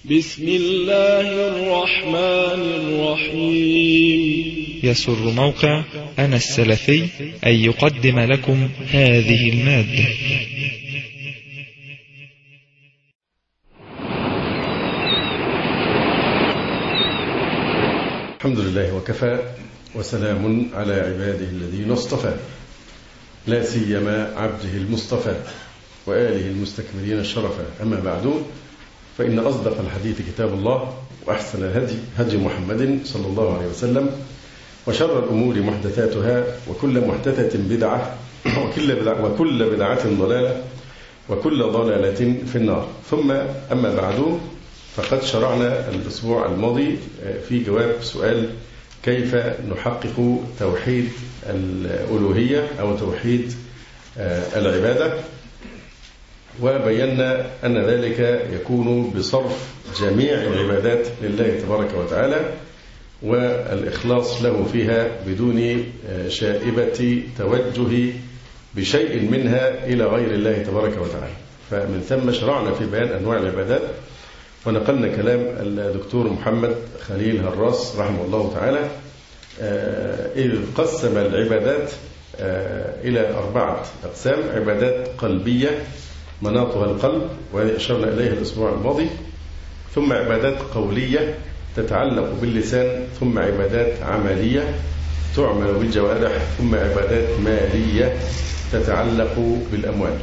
بسم الله الرحمن الرحيم. يسر موقع أنا السلفي أن يقدم لكم هذه المادة. الحمد لله وكفى، وسلام على عباده الذين اصطفى، لا سيما عبده المصطفى وآله المستكملين الشرفا. أما بعد، فإن أصدق الحديث كتاب الله، وأحسن الهدي هدي محمد صلى الله عليه وسلم، وشر الأمور محدثاتها، وكل محدثة بدعة، وكل بدعة ضلالة، وكل ضلالة في النار. ثم أما بعد، فقد شرعنا الأسبوع الماضي في جواب سؤال: كيف نحقق توحيد الألوهية أو توحيد العبادة؟ وبينا أن ذلك يكون بصرف جميع العبادات لله تبارك وتعالى، والإخلاص له فيها بدون شائبة توجه بشيء منها إلى غير الله تبارك وتعالى. فمن ثم شرعنا في بيان أنواع العبادات، ونقلنا كلام الدكتور محمد خليل هراس رحمه الله تعالى، إذ قسم العبادات إلى 4 أقسام: عبادات قلبية مناطها القلب، وهذه أشرنا إليها الأسبوع الماضي، ثم عبادات قولية تتعلق باللسان، ثم عبادات عملية تعمل بالجوارح، ثم عبادات مالية تتعلق بالأموال.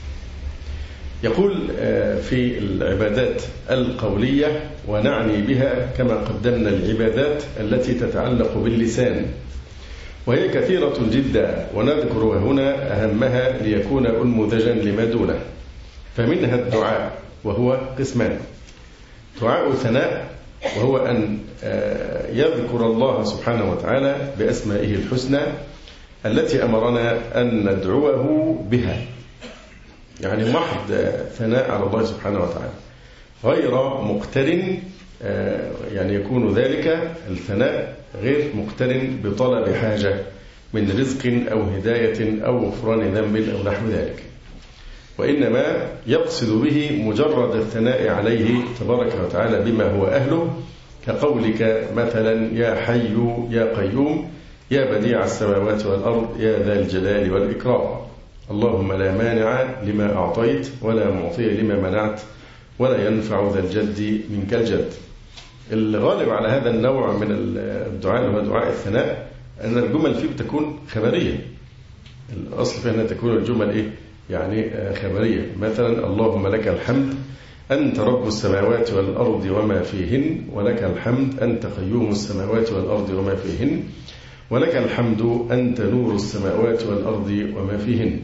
يقول في العبادات القولية، ونعني بها كما قدمنا العبادات التي تتعلق باللسان، وهي كثيرة جدا، ونذكر هنا أهمها ليكون أنموذجا لما دونه. فمنها الدعاء، وهو قسمان: دعاء ثناء، وهو أن يذكر الله سبحانه وتعالى بأسمائه الحسنى التي أمرنا أن ندعوه بها، يعني محض ثناء على الله سبحانه وتعالى غير مقترن، يعني يكون ذلك الثناء غير مقترن بطلب حاجة من رزق أو هداية أو غفران ذنب أو نحو ذلك، وإنما يقصد به مجرد الثناء عليه تبارك وتعالى بما هو أهله، كقولك مثلا: يا حي يا قيوم، يا بديع السماوات والأرض، يا ذا الجلال والإكرام، اللهم لا مانع لما أعطيت ولا معطي لما منعت ولا ينفع ذا الجد منك الجد. الغالب على هذا النوع من الدعاء هو دعاء الثناء، أن الجمل فيه بتكون خبرية. الأصل فيها أن تكون الجمل يعني خبرية. مثلا: اللهم لك الحمد أنت رب السماوات والأرض وما فيهن، ولك الحمد أنت قيوم السماوات والأرض وما فيهن، ولك الحمد أنت نور السماوات والأرض وما فيهن.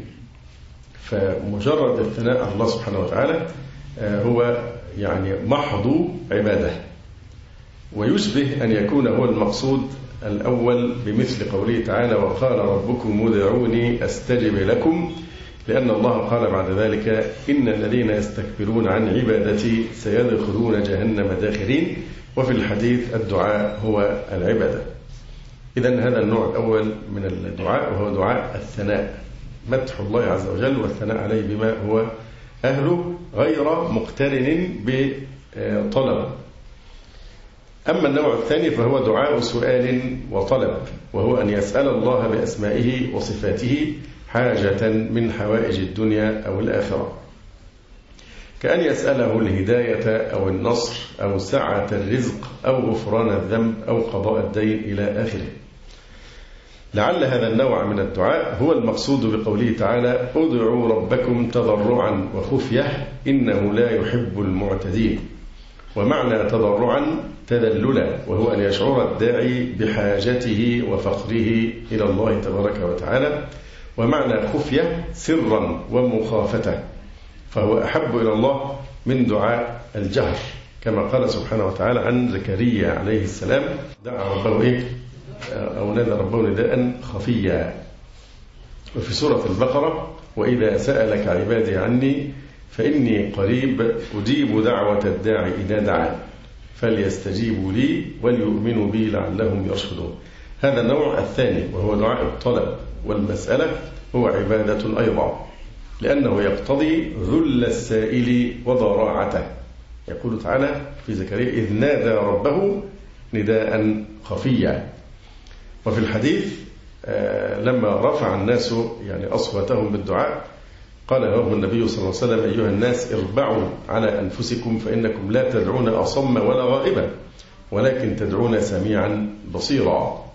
فمجرد الثناء على الله سبحانه وتعالى هو يعني محض عبادة، ويشبه أن يكون هو المقصود الأول بمثل قوله تعالى: وقال ربكم ادعوني أستجب لكم، لأن الله قال بعد ذلك: إن الذين يستكبرون عن عبادتي سيدخلون جهنم داخرين. وفي الحديث: الدعاء هو العبادة. إذن هذا النوع الأول من الدعاء، وهو دعاء الثناء، مدح الله عز وجل والثناء عليه بما هو أهله غير مقترن بطلب. أما النوع الثاني فهو دعاء سؤال وطلب، وهو أن يسأل الله بأسمائه وصفاته حاجة من حوائج الدنيا أو الآخرة، كأن يسأله الهداية أو النصر أو سعة الرزق أو غفران الذنب أو قضاء الدين إلى آخره. لعل هذا النوع من الدعاء هو المقصود بقوله تعالى: ادعوا ربكم تضرعا وخفية إنه لا يحب المعتدين. ومعنى تضرعا تذللا، وهو أن يشعر الداعي بحاجته وفقره إلى الله تبارك وتعالى. ومعنى خفية سرا ومخافة، فهو أحب إلى الله من دعاء الجهر، كما قال سبحانه وتعالى عن زكريا عليه السلام: دعا ربه أو نادى ربه نداء خفيا. وفي سورة البقرة: وإذا سألك عبادي عني فإني قريب أجيب دعوة الداعي إذا دعان فليستجيبوا لي وليؤمنوا بي لعلهم يرشدون. هذا النوع الثاني، وهو دعاء الطلب والمسألة، هو عبادة أيضا، لأنه يقتضي ذل السائل وضراعته، يقول تعالى في زكريا إذ نادى ربه نداء خفيا. وفي الحديث لما رفع الناس يعني أصواتهم بالدعاء قال لهم النبي صلى الله عليه وسلم أيها الناس اربعوا على أنفسكم فإنكم لا تدعون أصم ولا غائبا ولكن تدعون سميعا بصيرا.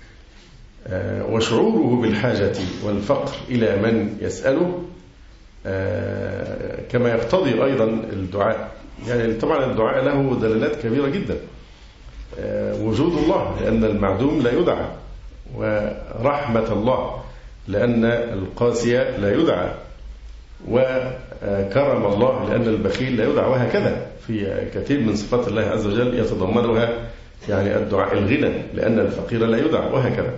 وشعوره بالحاجة والفقر إلى من يسأله كما يقتضي أيضا الدعاء. يعني طبعا الدعاء له دلالات كبيرة جدا. وجود الله لأن المعدوم لا يدعى، ورحمة الله لأن القاسي لا يدعى، وكرم الله لأن البخيل لا يدعى، وهكذا في كثير من صفات الله عز وجل يتضمنها يعني الدعاء. الغنى لأن الفقير لا يدعى، وهكذا.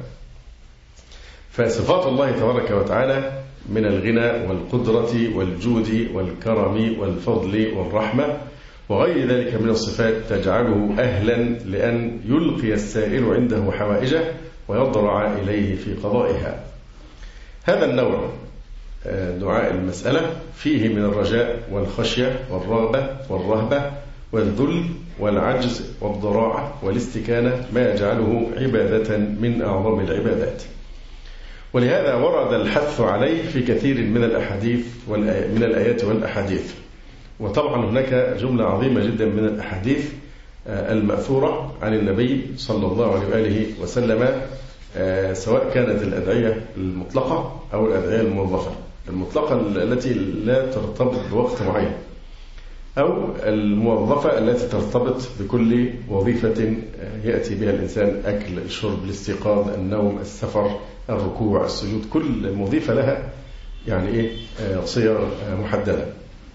فصفات الله تبارك وتعالى من الغنى والقدرة والجود والكرم والفضل والرحمة وغير ذلك من الصفات تجعله أهلا لأن يلقي السائل عنده حوائجه ويضرع إليه في قضائها. هذا النوع دعاء المسألة فيه من الرجاء والخشية والرغبة والرهبة والذل والعجز والضراعة والاستكانة ما يجعله عبادة من أعظم العبادات. ولهذا ورد الحث عليه في كثير من الأحاديث من الآيات والأحاديث. وطبعا هناك جملة عظيمة جدا من الأحاديث المأثورة عن النبي صلى الله عليه وآله وسلم، سواء كانت الأدعية المطلقة أو الأدعية الموظفة. المطلقة التي لا ترتبط بوقت معين، أو الموظفة التي ترتبط بكل وظيفة يأتي بها الإنسان: أكل، الشرب، الاستيقاظ، النوم، السفر، الركوع، السجود. كل وظيفة لها يعني صيغ محددة.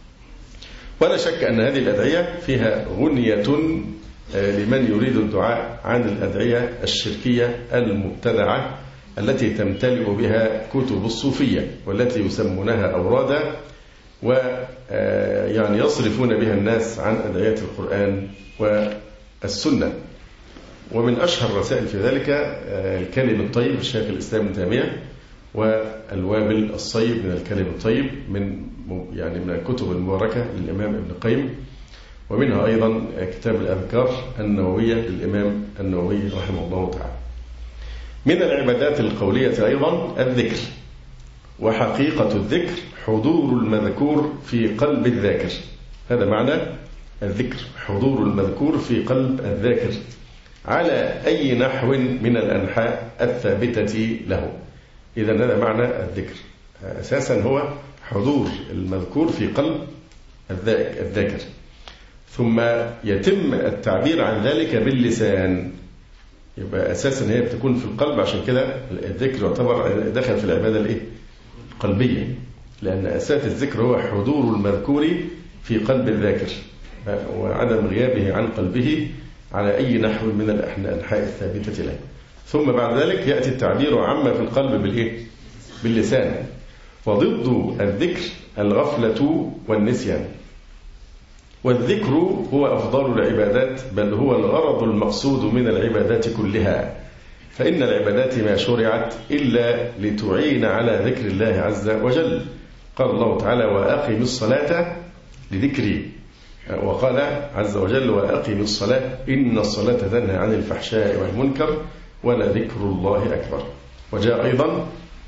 ولا شك أن هذه الأدعية فيها غنية لمن يريد الدعاء عن الأدعية الشركية المبتدعة التي تمتلئ بها كتب الصوفية والتي يسمونها أورادا، ويعني يصرفون بها الناس عن أدعية القرآن والسنة. ومن أشهر الرسائل في ذلك الكلم الطيب للشيخ الإسلام ابن تيمية، والوابل الصيب من الكلم الطيب من الكتب المباركة للإمام ابن القيم. ومنها أيضا كتاب الأذكار النووية للإمام النووي رحمه الله تعالى. من العبادات القولية أيضا الذكر. وحقيقة الذكر حضور المذكور في قلب الذاكر. هذا معنى الذكر، حضور المذكور في قلب الذاكر على أي نحو من الأنحاء الثابتة له. إذا هذا معنى الذكر، أساسا هو حضور المذكور في قلب الذاكر، ثم يتم التعبير عن ذلك باللسان. يبقى أساسا هي بتكون في القلب، عشان كده الذكر يعتبر دخل في العبادة القلبية، لأن أساس الذكر هو حضور المذكور في قلب الذاكر وعدم غيابه عن قلبه على أي نحو من الأنحاء الثابتة له. ثم بعد ذلك يأتي التعبير عما في القلب باللسان. وضد الذكر الغفلة والنسيان. والذكر هو أفضل العبادات، بل هو الغرض المقصود من العبادات كلها. فإن العبادات ما شرعت إلا لتعين على ذكر الله عز وجل. قال الله تعالى: وأقم الصلاة لذكري. وقال عز وجل: وأقم الصلاة إن الصلاة تنهى عن الفحشاء والمنكر ولذكر الله أكبر. وجاء أيضا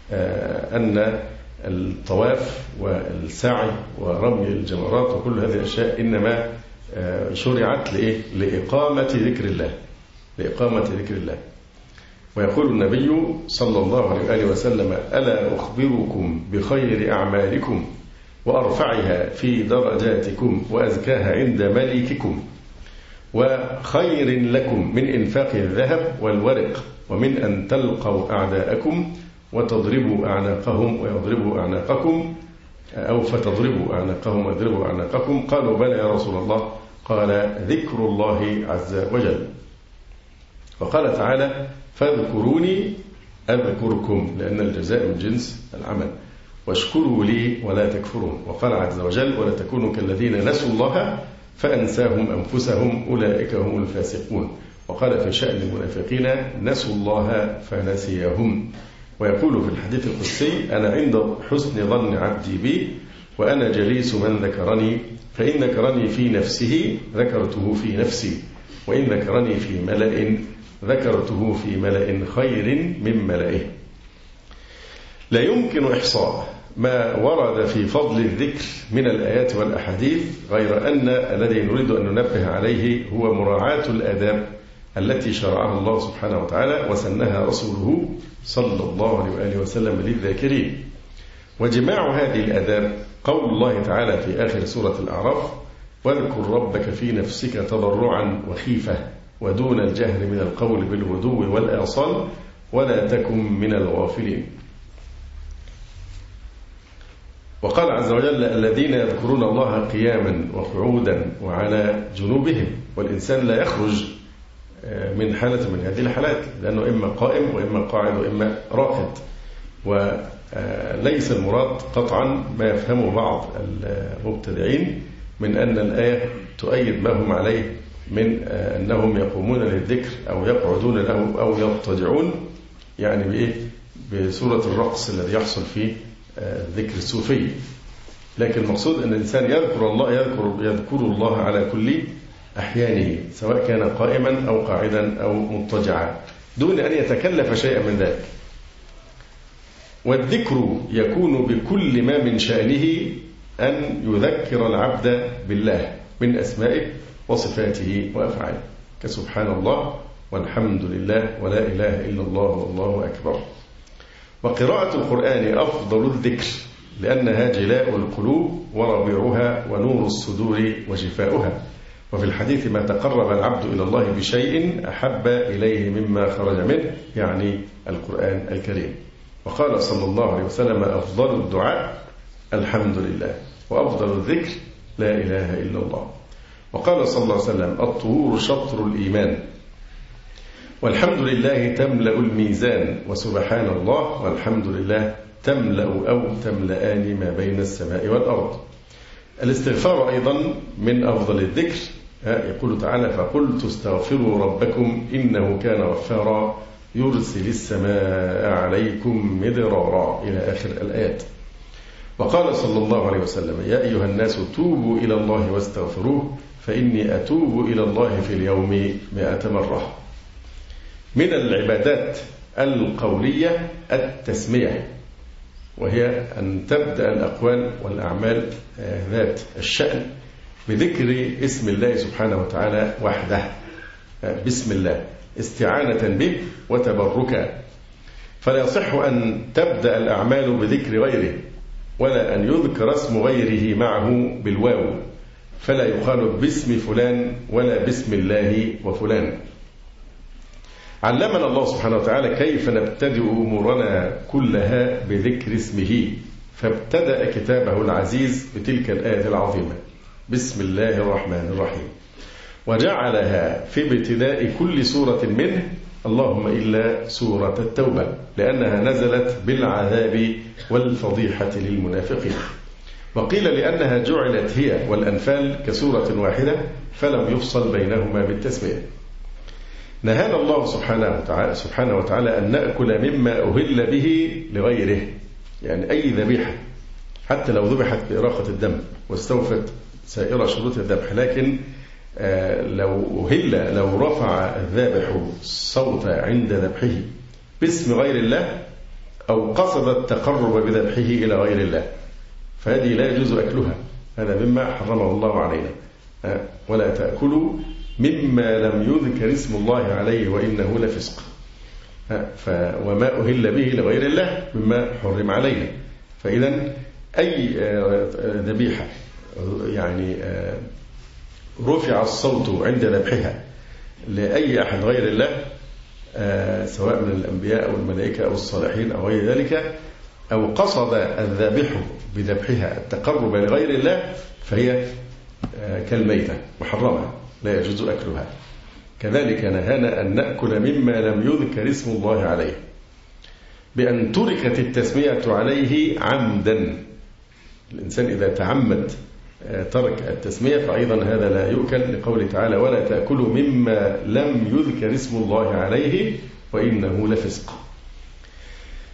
أن الطواف والسعي ورمي الجمرات وكل هذه الأشياء إنما شرعت لإقامة ذكر الله، لإقامة ذكر الله. ويقول النبي صلى الله عليه وآله وسلم: ألا أخبركم بخير أعمالكم وأرفعها في درجاتكم وأزكاها عند مليككم وخير لكم من إنفاق الذهب والورق ومن أن تلقوا أعداءكم وتضربوا أعناقهم ويضربوا أعناقكم، أو فتضربوا أعناقهم ويضربوا أعناقكم؟ قالوا: بلى يا رسول الله. قال: ذكر الله عز وجل. وقال تعالى: فاذكروني أذكركم، لأن الجزاء من جنس العمل، واشكروا لي ولا تكفرون. وقال عز وجل: ولا تكونوا كالذين نسوا الله فأنساهم أنفسهم أولئك هم الفاسقون. وقال في شأن المنافقين: نسوا الله فنسيهم. ويقول في الحديث القدسي: أنا عند حسن ظن عبدي بي وأنا جليس من ذكرني فإن ذكرني في نفسه ذكرته في نفسي، وإن ذكرني في ملأ ذكرته في ملأ خير من ملئه. لا يمكن إحصاء ما ورد في فضل الذكر من الآيات والأحاديث، غير أن الذي نريد أن ننبه عليه هو مراعاة الآداب التي شرعها الله سبحانه وتعالى وسنها رسوله صلى الله عليه وآله وسلم للذاكرين. وجماع هذه الآداب قول الله تعالى في آخر سورة الأعراف: واذكر ربك في نفسك تضرعا وخيفة ودون الجهر من القول بالغدو والآصال ولا تكن من الغافلين. وقال عز وجل: الذين يذكرون الله قياما وقعودا وعلى جنوبهم. والإنسان لا يخرج من حالة من هذه الحالات، لأنه إما قائم وإما قاعد وإما راقد. وليس المراد قطعا ما يفهمه بعض المبتدعين من أن الآية تؤيد ما هم عليه من أنهم يقومون للذكر أو يقعدون له أو يضطجعون، يعني بإيه؟ بصورة الرقص الذي يحصل فيه الذكر الصوفي. لكن المقصود أن الإنسان يذكر الله على كل أحيانه، سواء كان قائما أو قاعدا أو مضطجعا، دون أن يتكلف شيئا من ذلك. والذكر يكون بكل ما من شأنه أن يذكر العبد بالله من أسمائه وصفاته وأفعاله، كسبحان الله والحمد لله ولا إله إلا الله والله أكبر. وقراءة القرآن أفضل الذكر، لأنها جلاء القلوب وربيعها ونور الصدور وشفاؤها. وفي الحديث: ما تقرب العبد إلى الله بشيء أحب إليه مما خرج منه، يعني القرآن الكريم. وقال صلى الله عليه وسلم: أفضل الدعاء الحمد لله، وأفضل الذكر لا إله إلا الله. وقال صلى الله عليه وسلم: الطهور شطر الإيمان، والحمد لله تملأ الميزان، وسبحان الله والحمد لله تملأ أو تملأان ما بين السماء والأرض. الاستغفار أيضا من أفضل الذكر. يقول تعالى: فقلت استغفروا ربكم إنه كان غفارا يرسل السماء عليكم مدرارا، إلى آخر الآيات. وقال صلى الله عليه وسلم: يا أيها الناس توبوا إلى الله واستغفروه فإني أتوب إلى الله في اليوم 100 مرة. من العبادات القولية التسمية، وهي أن تبدأ الأقوال والأعمال ذات الشأن بذكر اسم الله سبحانه وتعالى وحده، بسم الله، استعانة به وتبركا. فلا يصح أن تبدأ الأعمال بذكر غيره، ولا أن يذكر اسم غيره معه بالواو، فلا يقال باسم فلان ولا باسم الله وفلان. علمنا الله سبحانه وتعالى كيف نبتدئ أمورنا كلها بذكر اسمه، فابتدأ كتابه العزيز بتلك الآية العظيمة: بسم الله الرحمن الرحيم، وجعلها في ابتداء كل سورة منه اللهم إلا سورة التوبة، لأنها نزلت بالعذاب والفضيحة للمنافقين. وقيل لأنها جعلت هي والأنفال كسورة واحدة فلم يفصل بينهما بالتسمية. نهانا الله سبحانه وتعالى أن نأكل مما أهل به لغيره، يعني أي ذبيحة حتى لو ذبحت بإراقة الدم واستوفت سائر شروط الذبح، لكن لو رفع الذابح الصوت عند ذبحه باسم غير الله أو قصد التقرب بذبحه إلى غير الله فهذه لا يجوز أكلها، هذا مما حرمه الله علينا. ولا تأكلوا مما لم يذكر اسم الله عليه وإنه لفسق. وما أهل به لغير الله مما حرم علينا. فإذا أي ذبيحة يعني رفع الصوت عند ذبحها لأي أحد غير الله، سواء من الأنبياء أو الملائكة أو الصالحين أو غير ذلك، أو قصد الذابح بذبحها التقرب لغير الله، فهي كالميتة محرمة لا يجوز أكلها. كذلك نهانا أن نأكل مما لم يذكر اسم الله عليه، بأن تركت التسمية عليه عمدا. الإنسان إذا تعمد ترك التسمية فأيضا هذا لا يؤكل، لقوله تعالى: ولا تأكلوا مما لم يذكر اسم الله عليه وإنه لفسق.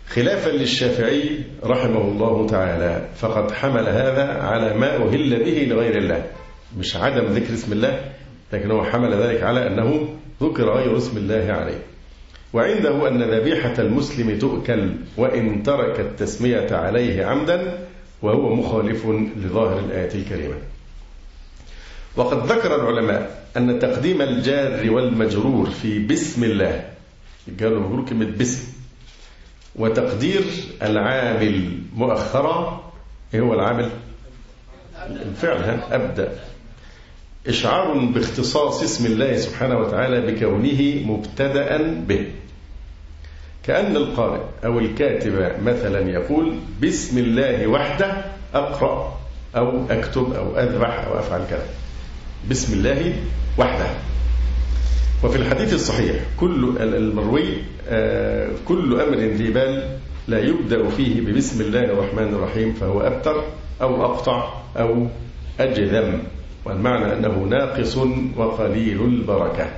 خلافا للشافعي رحمه الله تعالى، فقد حمل هذا على ما أهل به لغير الله، مش عدم ذكر اسم الله، لكن هو حمل ذلك على أنه ذكر غير اسم الله عليه. وعنده أن ذبيحة المسلم تؤكل وإن ترك التسمية عليه عمدا، وهو مخالف لظاهر الآية الكريمة. وقد ذكر العلماء أن تقديم الجار والمجرور في بسم الله، الجار والمجرور كلمة بسم، وتقدير العامل مؤخرا، إيه هو العامل؟ الفعل، أبدأ، إشعار باختصاص اسم الله سبحانه وتعالى بكونه مبتدأ به، كأن القارئ أو الكاتب مثلا يقول بسم الله وحده أقرأ أو أكتب أو أذبح أو أفعل كذا، بسم الله وحده. وفي الحديث الصحيح كل المروي كل أمر ذي بال لا يبدأ فيه ببسم الله الرحمن الرحيم فهو أبتر أو أقطع أو أجذم، والمعنى أنه ناقص وقليل البركة.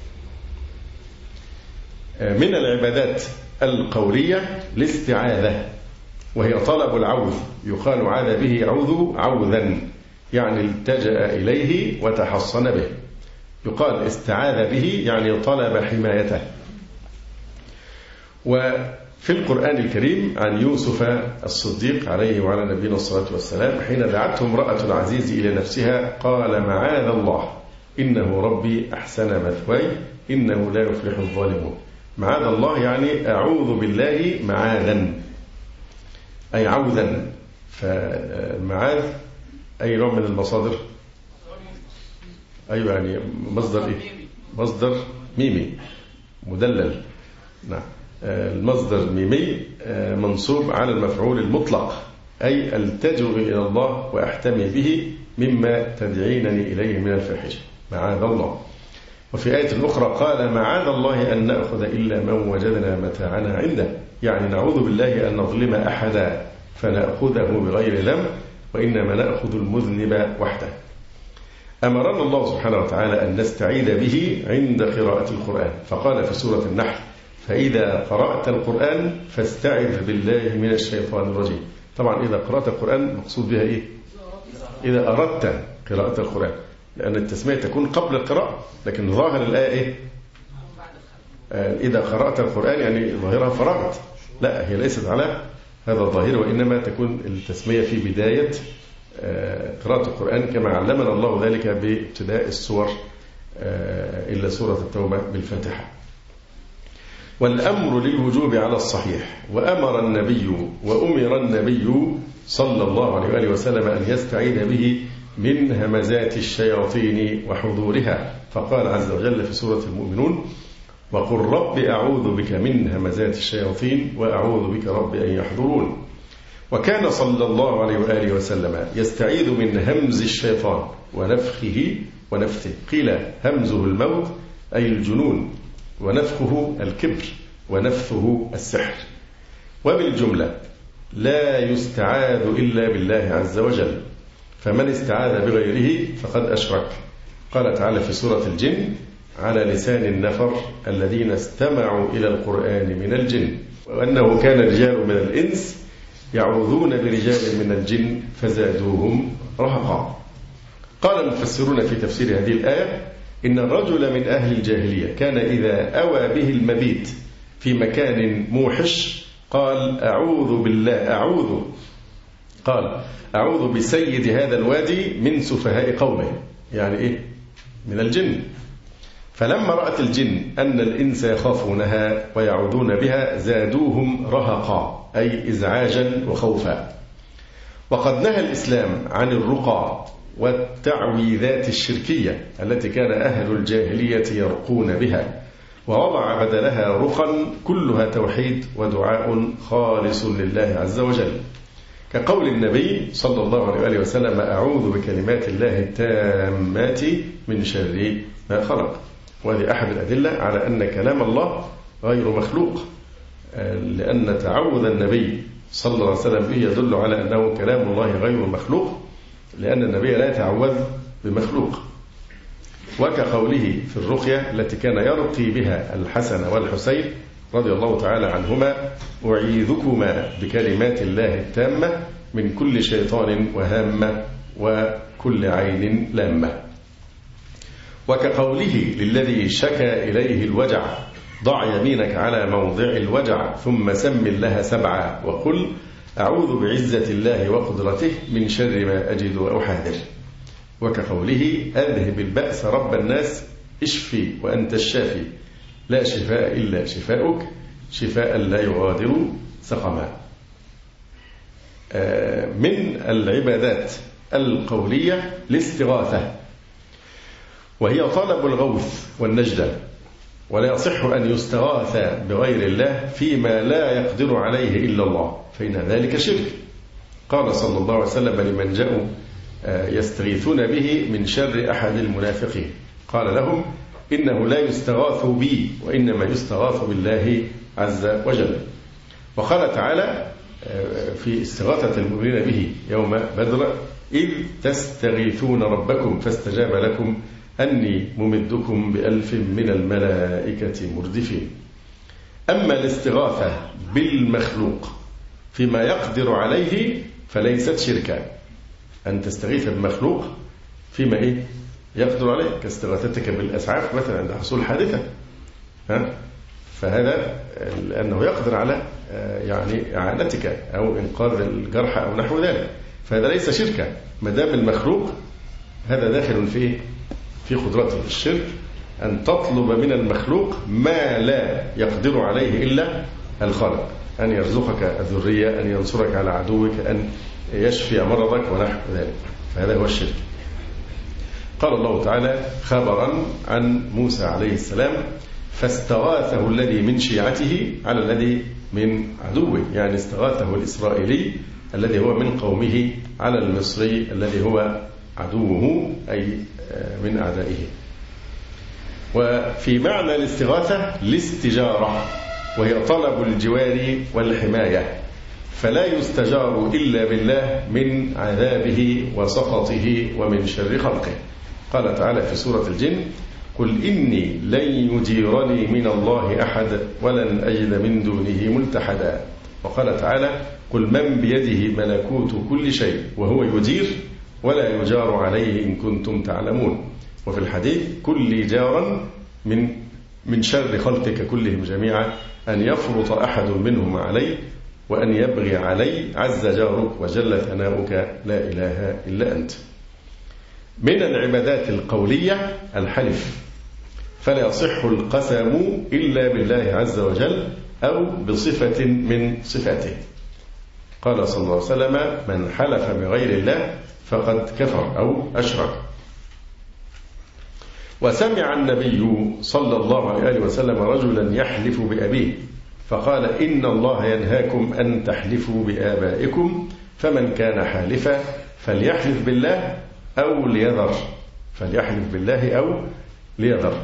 من العبادات القولية الاستعاذة، وهي طلب العوذ، يقال عاذ به يعوذ عوذا، يعني التجأ إليه وتحصن به. يقال استعاذ به يعني طلب حمايته. وفي القرآن الكريم عن يوسف الصديق عليه وعلى نبينا الصلاة والسلام حين دعته امرأة العزيز إلى نفسها قال معاذ الله إنه ربي أحسن مثواي إنه لا يفلح الظالمون. معاذ الله يعني أعوذ بالله معاذا، أي عوذا. فمعاذ أي نوع من المصادر؟ أيوة، يعني مصدر إيه؟ مصدر ميمي مدلل. نعم، المصدر ميمي منصوب على المفعول المطلق، أي ألتجئ إلى الله وأحتمي به مما تدعينني إليه من الفاحشة، معاذ الله. وفي آية أخرى قال معاذ الله أن نأخذ إلا من وجدنا متاعنا عنده، يعني نعوذ بالله أن نظلم أحدا فنأخذه بغير ذنب وإنما نأخذ المذنب وحده. أمرنا الله سبحانه وتعالى أن نستعيذ به عند قراءة القرآن، فقال في سورة النحل فإذا قرأت القرآن فاستعذ بالله من الشيطان الرجيم. طبعا إذا قرأت القرآن مقصود بها إيه؟ إذا أردت قراءة القرآن، لأن التسمية تكون قبل القراءة، لكن ظاهر الآية إيه؟ إذا قرأت القرآن يعني ظاهرها فرغت، لا، هي ليست على هذا الظاهر، وإنما تكون التسمية في بداية قراءة القرآن كما علمنا الله ذلك بابتداء السور إلا سورة التوبة بالفاتحة. والأمر للوجوب على الصحيح، وأمر النبي صلى الله عليه وآله وسلم أن يستعيذ به من همزات الشياطين وحضورها، فقال عز وجل في سورة المؤمنون وقل رب أعوذ بك من همزات الشياطين وأعوذ بك رب أن يحضرون. وكان صلى الله عليه وآله وسلم يستعيذ من همز الشيطان ونفخه ونفثه، قيل همزه الموت أي الجنون، ونفخه الكبر، ونفثه السحر. وبالجملة لا يستعاذ إلا بالله عز وجل، فمن استعاذ بغيره فقد أشرك. قال تعالى في سورة الجن على لسان النفر الذين استمعوا إلى القرآن من الجن، وأنه كان رجال من الإنس يعوذون برجال من الجن فزادوهم رهقا. قال المفسرون في تفسير هذه الآية إن الرجل من أهل الجاهلية كان إذا أوى به المبيت في مكان موحش قال أعوذ بسيد هذا الوادي من سفهاء قومه، يعني إيه؟ من الجن. فلما رأت الجن أن الإنس يخافونها ويعوذون بها زادوهم رهقا، أي إزعاجا وخوفا. وقد نهى الإسلام عن الرقى والتعويذات الشركية التي كان أهل الجاهلية يرقون بها، ووضع بدلها رقا كلها توحيد ودعاء خالص لله عز وجل، كقول النبي صلى الله عليه وآله وسلم أعوذ بكلمات الله التامات من شر ما خلق. وهذه أحد الأدلة على أن كلام الله غير مخلوق، لأن تعوذ النبي صلى الله عليه وسلم به يدل على أنه كلام الله غير مخلوق، لأن النبي لا يتعوذ بمخلوق. وكقوله في الرقية التي كان يرقي بها الحسن والحسين رضي الله تعالى عنهما: أعيذكما بكلمات الله التامة من كل شيطان وهامة وكل عين لامة. وكقوله للذي شكى إليه الوجع: ضع يمينك على موضع الوجع ثم سم الله 7 وقل أعوذ بعزة الله وقدرته من شر ما أجد وأحاذر. وكقوله: أذهب البأس رب الناس اشفي وأنت الشافي لا شفاء إلا شفاؤك شفاء لا يغادر سقما. من العبادات القولية الاستغاثة، وهي طلب الغوث والنجدة، ولا يصح أن يستغاث بغير الله فيما لا يقدر عليه إلا الله، فإن ذلك شرك. قال صلى الله عليه وسلم لمن جاءوا يستغيثون به من شر أحد المنافقين، قال لهم: إنه لا يستغاث بي وإنما يستغاث بالله عز وجل. وقال تعالى في استغاثة المؤمنين به يوم بدر: إذ تستغيثون ربكم فاستجاب لكم أني ممدكم ب1000 من الملائكة مردفين. أما الاستغاثة بالمخلوق فيما يقدر عليه فليست شركا. أن تستغيث بمخلوق فيما يقدر عليه، كاستغاثتك بالأسعاف مثلا عند حصول حادثة، فهذا لأنه يقدر على يعني إعانتك أو إنقاذ الجرحى أو نحو ذلك، فهذا ليس شركا ما دام المخلوق هذا داخل في قدرته. الشرك أن تطلب من المخلوق ما لا يقدر عليه إلا الخالق، أن يرزقك الذرية، أن ينصرك على عدوك، أن يشفي مرضك ونحو ذلك، فهذا هو الشرك. قال الله تعالى خبرا عن موسى عليه السلام: فاستغاثه الذي من شيعته على الذي من عدوه، يعني استغاثه الإسرائيلي الذي هو من قومه على المصري الذي هو عدوه أي من أعدائه. وفي معنى الاستغاثة الاستجارة، وهي طلب الجوار والحماية، فلا يستجار إلا بالله من عذابه وسخطه ومن شر خلقه. قال تعالى في سورة الجن: قل إني لن يجيرني من الله أحد ولن أجد من دونه ملتحدا. وقال تعالى: قل من بيده ملكوت كل شيء وهو يجير ولا يجار عليه إن كنتم تعلمون. وفي الحديث: كن لي جارا من شر خلقك كلهم جميعا أن يفرط أحد منهم علي وأن يبغي علي عز جارك وجل ثناؤك لا إله إلا أنت. من العبادات القولية الحلف، فلا يصح القسم إلا بالله عز وجل أو بصفة من صفاته. قال صلى الله عليه وسلم: من حلف بغير الله فقد كفر أو أشرك. وسمع النبي صلى الله عليه وسلم رجلا يحلف بأبيه فقال: إن الله ينهاكم أن تحلفوا بآبائكم، فمن كان حالفا فليحلف بالله أو ليذر. فليحلف بالله أو ليذر.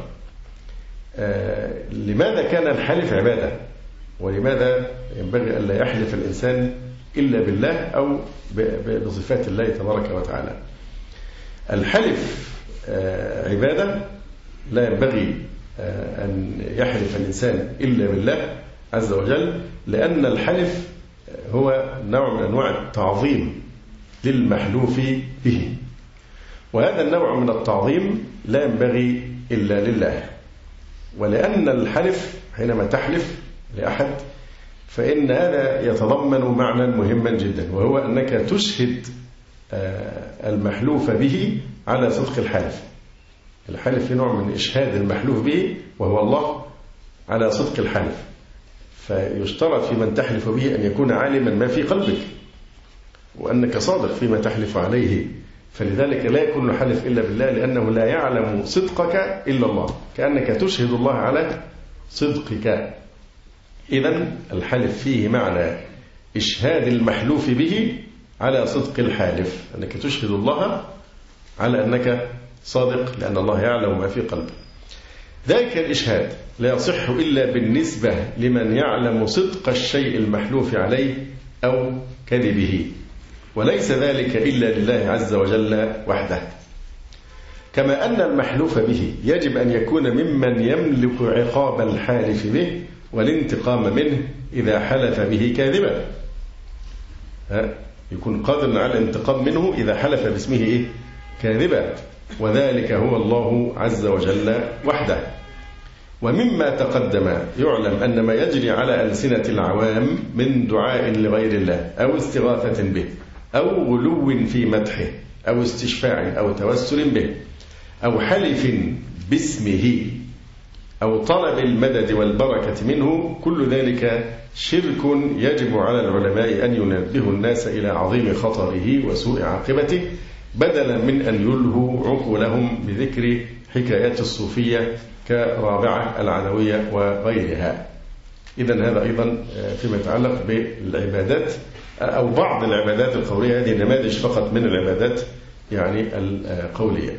لماذا كان الحلف عبادة؟ ولماذا ينبغي أن لا يحلف الإنسان إلا بالله أو بصفات الله تبارك وتعالى؟ الحلف عبادة، لا ينبغي أن يحلف الإنسان إلا بالله عز وجل، لأن الحلف هو نوع من أنواع التعظيم للمحلوف به، وهذا النوع من التعظيم لا ينبغي إلا لله. ولأن الحلف حينما تحلف لأحد فإن هذا يتضمن معنى مهما جدا، وهو أنك تشهد المحلوف به على صدق الحلف. الحلف في نوع من إشهاد المحلوف به وهو الله على صدق الحلف، فيشترط في من تحلف به أن يكون عالما ما في قلبك وأنك صادق فيما تحلف عليه، فلذلك لا يكون الحلف إلا بالله، لأنه لا يعلم صدقك إلا الله، كأنك تشهد الله على صدقك. إذن الحلف فيه معنى إشهاد المحلوف به على صدق الحالف، أنك تشهد الله على أنك صادق لأن الله يعلم ما في قلبك. ذلك الإشهاد لا يصح إلا بالنسبة لمن يعلم صدق الشيء المحلوف عليه أو كذبه، وليس ذلك إلا لله عز وجل وحده. كما أن المحلوف به يجب أن يكون ممن يملك عقاب الحالف به والانتقام منه إذا حلف به كاذبا. يكون قادر على الانتقام منه إذا حلف باسمه كاذبا، وذلك هو الله عز وجل وحده. ومما تقدم يعلم أن ما يجري على ألسنة العوام من دعاء لغير الله أو استغاثة به أو غلو في مدحه أو استشفاع أو توسل به أو حلف باسمه أو طلب المدد والبركة منه، كل ذلك شرك يجب على العلماء أن ينبهوا الناس إلى عظيم خطره وسوء عاقبته، بدلا من أن يلهوا عقولهم بذكر حكايات الصوفية كرابعة العلوية وغيرها. إذن هذا أيضا فيما يتعلق بالعبادات أو بعض العبادات القولية، هذه نماذج فقط من العبادات يعني القولية.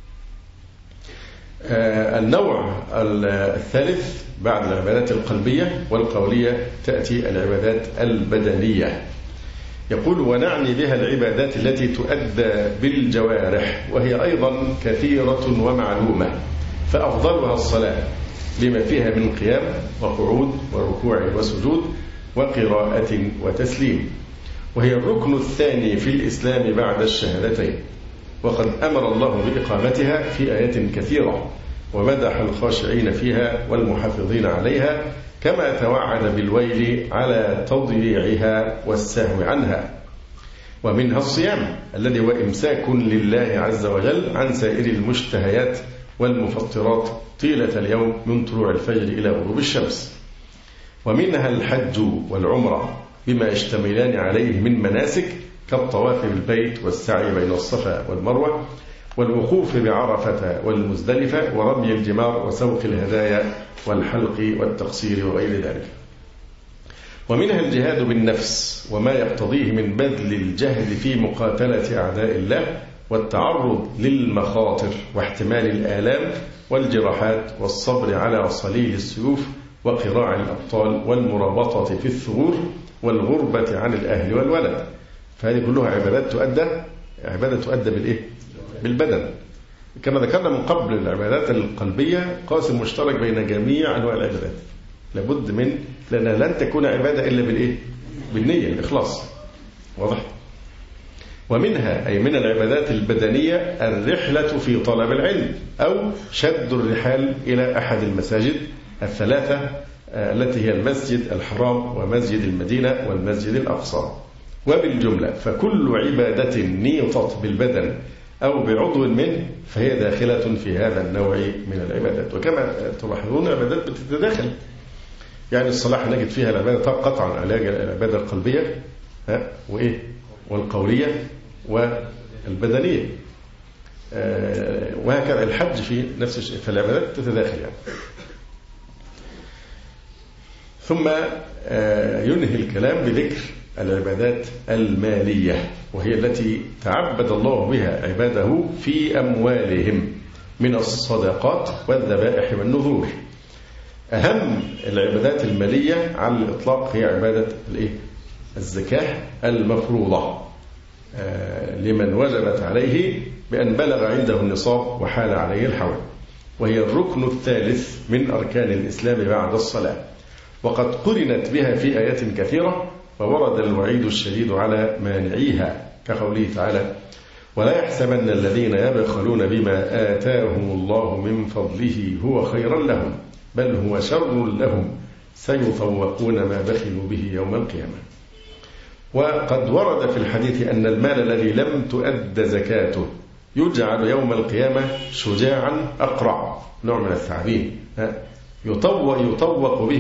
النوع الثالث بعد العبادات القلبية والقولية تأتي العبادات البدنية. يقول: ونعني بها العبادات التي تؤدى بالجوارح، وهي أيضا كثيرة ومعلومة، فأفضلها الصلاة لما فيها من قيام وقعود وركوع وسجود وقراءة وتسليم، وهي الركن الثاني في الإسلام بعد الشهادتين، وقد أمر الله بإقامتها في آيات كثيرة، ومدح الخاشعين فيها والمحافظين عليها، كما توعد بالويل على تضييعها والسهو عنها. ومنها الصيام الذي هو إمساك لله عز وجل عن سائر المشتهيات والمفطرات طيلة اليوم من طلوع الفجر إلى غروب الشمس. ومنها الحج والعمرة بما يشتملان عليه من مناسك كالطواف بالبيت والسعي بين الصفا والمروة والوقوف بعرفة والمزدلفة ورمي الجمار وسوق الهدايا والحلق والتقصير وغير ذلك. ومنها الجهاد بالنفس وما يقتضيه من بذل الجهد في مقاتلة أعداء الله والتعرض للمخاطر واحتمال الآلام والجراحات والصبر على صليل السيوف وقراع الأبطال والمرابطة في الثغور والغربة عن الأهل والولد. فهذه كلها عبادة تؤدى بالبدن. كما ذكرنا من قبل، العبادات القلبية قاسم مشترك بين جميع أنواع العبادات، لابد من، لأنها لن تكون عبادة إلا بالنية، الإخلاص. واضح؟ ومنها أي من العبادات البدنية الرحلة في طلب العلم أو شد الرحال إلى أحد المساجد الثلاثة التي هي المسجد الحرام ومسجد المدينة والمسجد الأقصى. وبالجملة فكل عبادة نيطت بالبدن أو بعضو منه فهي داخلة في هذا النوع من العبادات. وكما تلاحظون العبادات بتتداخل، يعني الصلاة نجد فيها العبادة قطعا علاج العبادة القلبية والقولية والبدنية، وهكذا الحج في نفس الشيء، فالعبادات تتداخل يعني. ثم ينهي الكلام بذكر العبادات المالية، وهي التي تعبد الله بها عباده في أموالهم من الصدقات والذبائح والنذور. أهم العبادات المالية على الإطلاق هي عبادة الزكاة المفروضة لمن وجبت عليه بأن بلغ عنده النصاب وحال عليه الحول، وهي الركن الثالث من أركان الإسلام بعد الصلاة، وقد قرنت بها في آيات كثيرة، وورد الوعيد الشديد على مانعيها كقوله تعالى: ولا يحسبن الذين يبخلون بما آتاهم الله من فضله هو خيرا لهم بل هو شر لهم سيطوقون ما بخلوا به يوم القيامة. وقد ورد في الحديث أن المال الذي لم تؤد زكاته يجعل يوم القيامة شجاعا أقرع، نوع من الثعابين، يطوق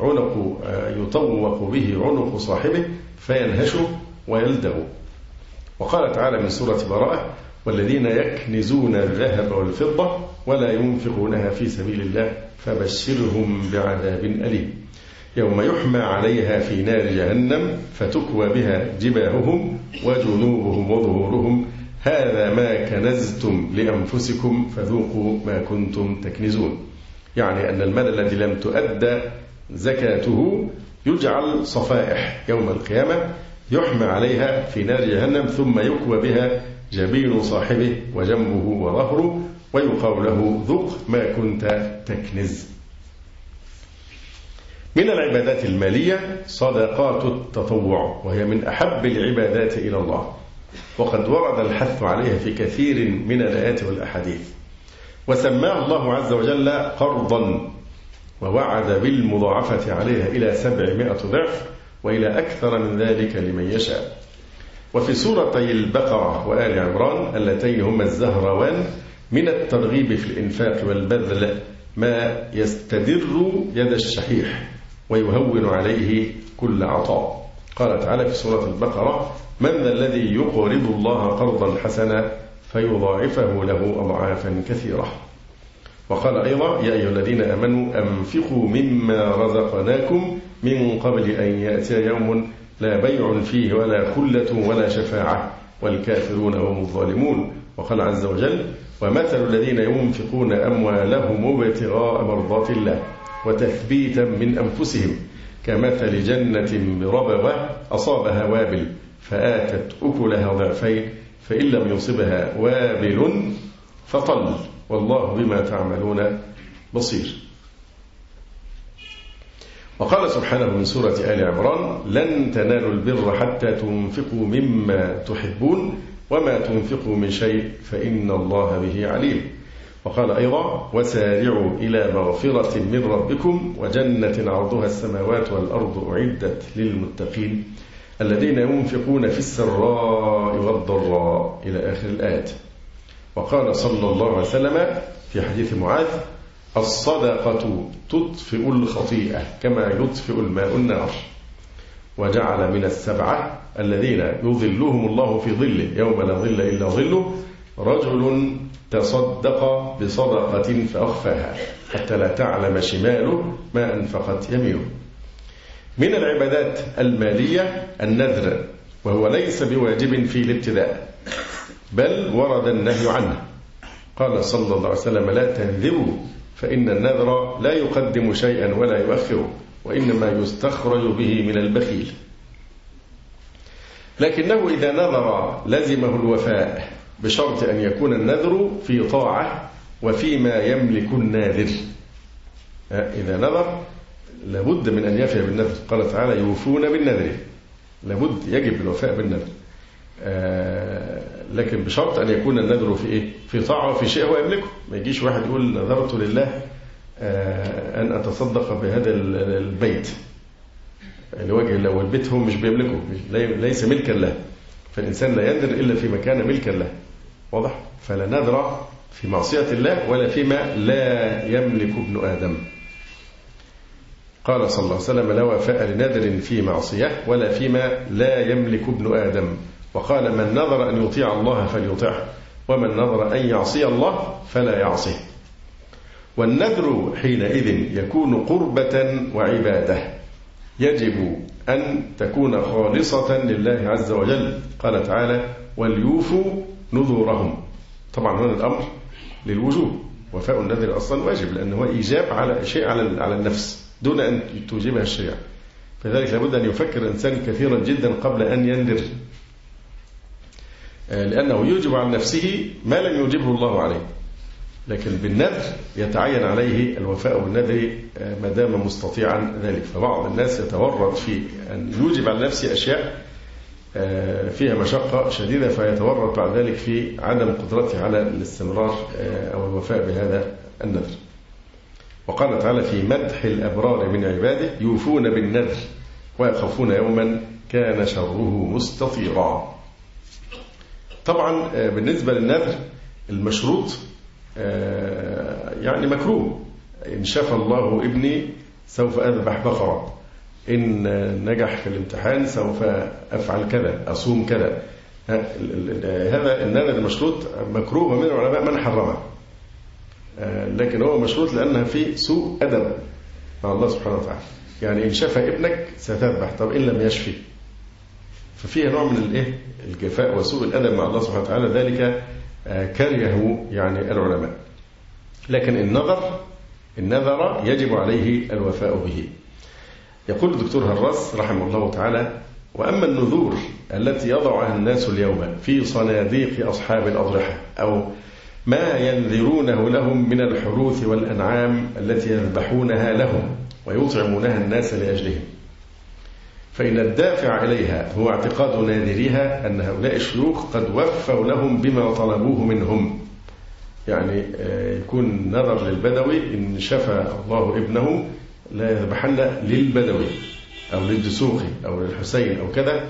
به عنق صاحبه فينهشه ويلدغ. وقال تعالى من سورة براءة: والذين يكنزون الذهب والفضة ولا ينفقونها في سبيل الله فبشرهم بعذاب أليم يوم يحمى عليها في نار جهنم فتكوى بها جباههم وجنوبهم وظهورهم هذا ما كنزتم لأنفسكم فذوقوا ما كنتم تكنزون. يعني أن المال الذي لم تؤدى زكاته يجعل صفائح يوم القيامة يحمى عليها في نار جهنم ثم يكوى بها جبين صاحبه وجنبه وظهره ويقال له ذوق ما كنت تكنز. من العبادات المالية صدقات التطوع، وهي من أحب العبادات إلى الله، وقد ورد الحث عليها في كثير من الآيات والأحاديث، وسماه الله عز وجل قرضا، ووعد بالمضاعفة عليها إلى 700 ضعف وإلى أكثر من ذلك لمن يشاء. وفي سورتي البقرة وآل عمران اللتين هما الزهروان من الترغيب في الإنفاق والبذل ما يستدر يد الشحيح ويهون عليه كل عطاء. قال تعالى في سورة البقرة: من ذا الذي يقرض الله قرضا حسنا فيضاعفه له أضعافا كثيرة. وقال أيضا: يا أيها الذين آمنوا أنفقوا مما رزقناكم من قبل أن يأتي يوم لا بيع فيه ولا خلة ولا شفاعة والكافرون هم الظالمون. وقال عز وجل: ومثل الذين ينفقون أموالهم ابتغاء مرضات الله وتثبيتا من أنفسهم كمثل جنة بربوة أصابها وابل فآتت أكلها ضعفين فإن لم يصبها وابل فطل والله بما تعملون بصير. وقال سبحانه من سورة آل عمران: لن تنالوا البر حتى تنفقوا مما تحبون وما تنفقوا من شيء فإن الله به عليم. وقال أيضا: وسارعوا إلى مغفرة من ربكم وجنة عرضها السماوات والأرض أعدت للمتقين الذين ينفقون في السراء والضراء إلى آخر الآيات. وقال صلى الله عليه وسلم في حديث معاذ: الصدقة تطفئ الخطيئة كما يطفئ الماء النار. وجعل من السبعة الذين يظلهم الله في ظله يوم لا ظل إلا ظله رجل تصدق بصدقة فأخفاها حتى لا تعلم شماله ما أنفقت يمينه. من العبادات المالية النذر، وهو ليس بواجب في الابتداء بل ورد النهي عنه. قال صلى الله عليه وسلم: لا تنذروا فإن النذر لا يقدم شيئا ولا يؤخره وإنما يستخرج به من البخيل. لكنه إذا نذر لزمه الوفاء بشرط أن يكون النذر في طاعة وفيما يملك الناذر. إذا نذر لابد من أن يفي بالنذر. قال تعالى: يوفون بالنذر، لابد يجب الوفاء بالنذر، لكن بشرط أن يكون النذر في إيه؟ في طاعة وفي شيء هو يملكه. ما يجيش واحد يقول: نذرت لله أن أتصدق بهذا البيت لوجه الله، والبيت هو مش بيملكه، ليس ملكا له، فالإنسان لا ينذر إلا في مكان ملكا له. واضح؟ فلا نذر في معصية الله ولا فيما لا يملك ابن آدم. قال صلى الله عليه وسلم: لا وفاء لنذر في معصية ولا فيما لا يملك ابن آدم. وقال: من نذر أن يطيع الله فليطعه ومن نذر أن يعصي الله فلا يعصيه. والنذر حينئذ يكون قربة وعبادة يجب أن تكون خالصة لله عز وجل. قال تعالى: وليوفوا نذورهم. طبعا هنا الأمر للوجوب، وفاء النذر أصلا واجب لأنه إيجاب على شيء على النفس دون أن توجبها الشريعة، فذلك لابد أن يفكر الإنسان كثيرا جدا قبل أن ينذر، لأنه يوجب عن نفسه ما لم يوجبه الله عليه. لكن بالنذر يتعين عليه الوفاء بالنذر ما دام مستطيعا ذلك. فبعض الناس يتورط في أن يوجب على نفسه أشياء فيها مشقة شديدة، فيتورط بعد ذلك في عدم قدرته على الاستمرار أو الوفاء بهذا النذر. وقال تعالى في مدح الأبرار من عباده: يوفون بالنذر ويخافون يوما كان شره مستطيرا. طبعا بالنسبة للنذر المشروط يعني مكروه. إن شفى الله ابني سوف أذبح بقرة، إن نجح في الامتحان سوف أفعل كذا، أصوم كذا. هذا النذر المشروط مكروه، ومن العلماء من حرمه، لكن هو مشروط لأنها في سوء أدب مع الله سبحانه وتعالى. يعني إن شفى ابنك ستذبح، طب إن لم يشفي، ففيها نوع من الجفاء وسوء الأدب مع الله سبحانه وتعالى، ذلك كرهه يعني العلماء. لكن النذر يجب عليه الوفاء به. يقول الدكتور هراس رحمه الله تعالى: وأما النذور التي يضعها الناس اليوم في صناديق أصحاب الأضرحة أو ما ينذرونه لهم من الحروث والأنعام التي يذبحونها لهم ويطعمونها الناس لأجلهم. فإن الدافع إليها هو اعتقاد ناذريها أن هؤلاء الشيوخ قد وفوا لهم بما طلبوه منهم. يعني يكون نذر للبدوي إن شفى الله ابنه لا يذبحن للبدوي أو للدسوقي أو للحسين أو كذا،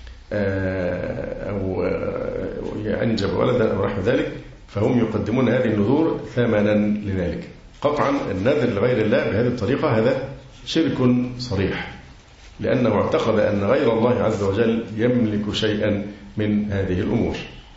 أو ينجب ولدا أو نحو ذلك، فهم يقدمون هذه النذور ثمنا لذلك. قطعا النذر لغير الله بهذه الطريقة هذا شرك صريح، لأنه اعتقد أن غير الله عز وجل يملك شيئا من هذه الأمور.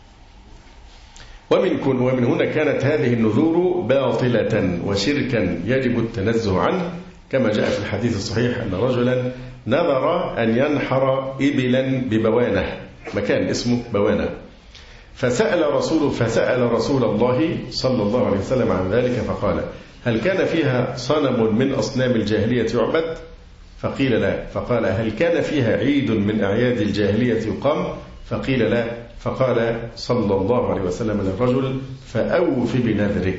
ومن هنا كانت هذه النذور باطلة وشركا يجب التنزه عنه، كما جاء في الحديث الصحيح أن رجلا نذر أن ينحر إبلا ببوانة، مكان اسمه بوانة، فسأل رسول الله صلى الله عليه وسلم عن ذلك فقال: هل كان فيها صنم من أصنام الجاهلية يعبد؟ فقيل لا. فقال: هل كان فيها عيد من أعياد الجاهلية يقام؟ فقيل لا. فقال صلى الله عليه وسلم للرجل: فأوف بنذرك.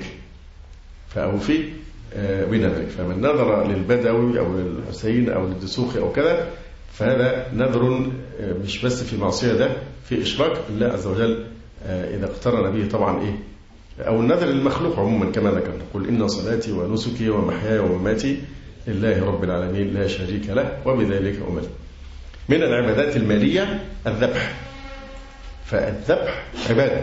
فمن نذر للبدوي أو للحسين أو للدسوقي أو كذا فهذا نذر مش بس في معصية، ده في إشراك بالله عز وجل إذا اقترن به طبعا أو النذر المخلوق عموما كما ذكرنا: قل إن صلاتي ونسكي ومحياي ومماتي لله رب العالمين لا شريك له وبذلك أمرت. من العبادات المالية الذبح، فالذبح عبادة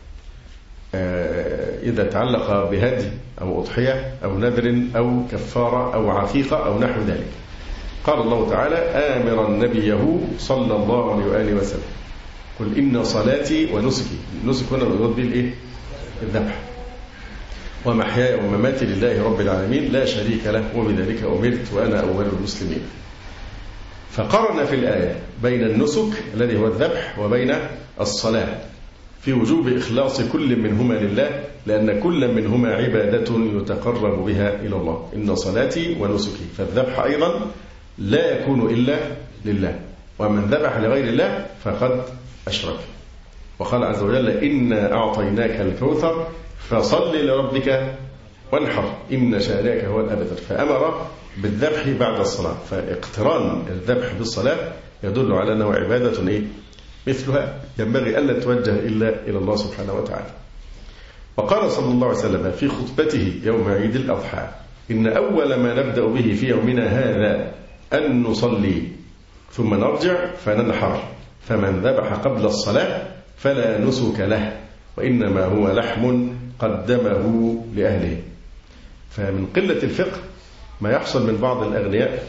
إذا تعلق بهدي أو أضحية أو نذر أو كفارة أو عقيقة أو نحو ذلك. قال الله تعالى آمرا نبيه صلى الله عليه وآله وسلم: قل إن صلاتي ونسكي. النسك هنا المراد به الذبح. ومحياي ومماتي لله رب العالمين لا شريك له وبذلك أمرت وأنا أول المسلمين. فقرن في الآية بين النسك الذي هو الذبح وبين الصلاة في وجوب إخلاص كل منهما لله، لأن كل منهما عبادة يتقرب بها إلى الله. إن صلاتي ونسكي، فالذبح أيضا لا يكون إلا لله، ومن ذبح لغير الله فقد أشرك. وقال عز وجل: إنا أعطيناك الكوثر فصل لربك وانحر إن شانئك هو الأبتر. فأمر بالذبح بعد الصلاة، فاقتران الذبح بالصلاة يدل على أنه عبادة مثلها ينبغي ألا توجه إلا إلى الله سبحانه وتعالى. وقال صلى الله عليه وسلم في خطبته يوم عيد الأضحى: إن أول ما نبدأ به في يومنا هذا أن نصلي ثم نرجع فننحر، فمن ذبح قبل الصلاة فلا نسك له، وإنما هو لحم قدمه لأهله. فمن قلة الفقه ما يحصل من بعض الأغنياء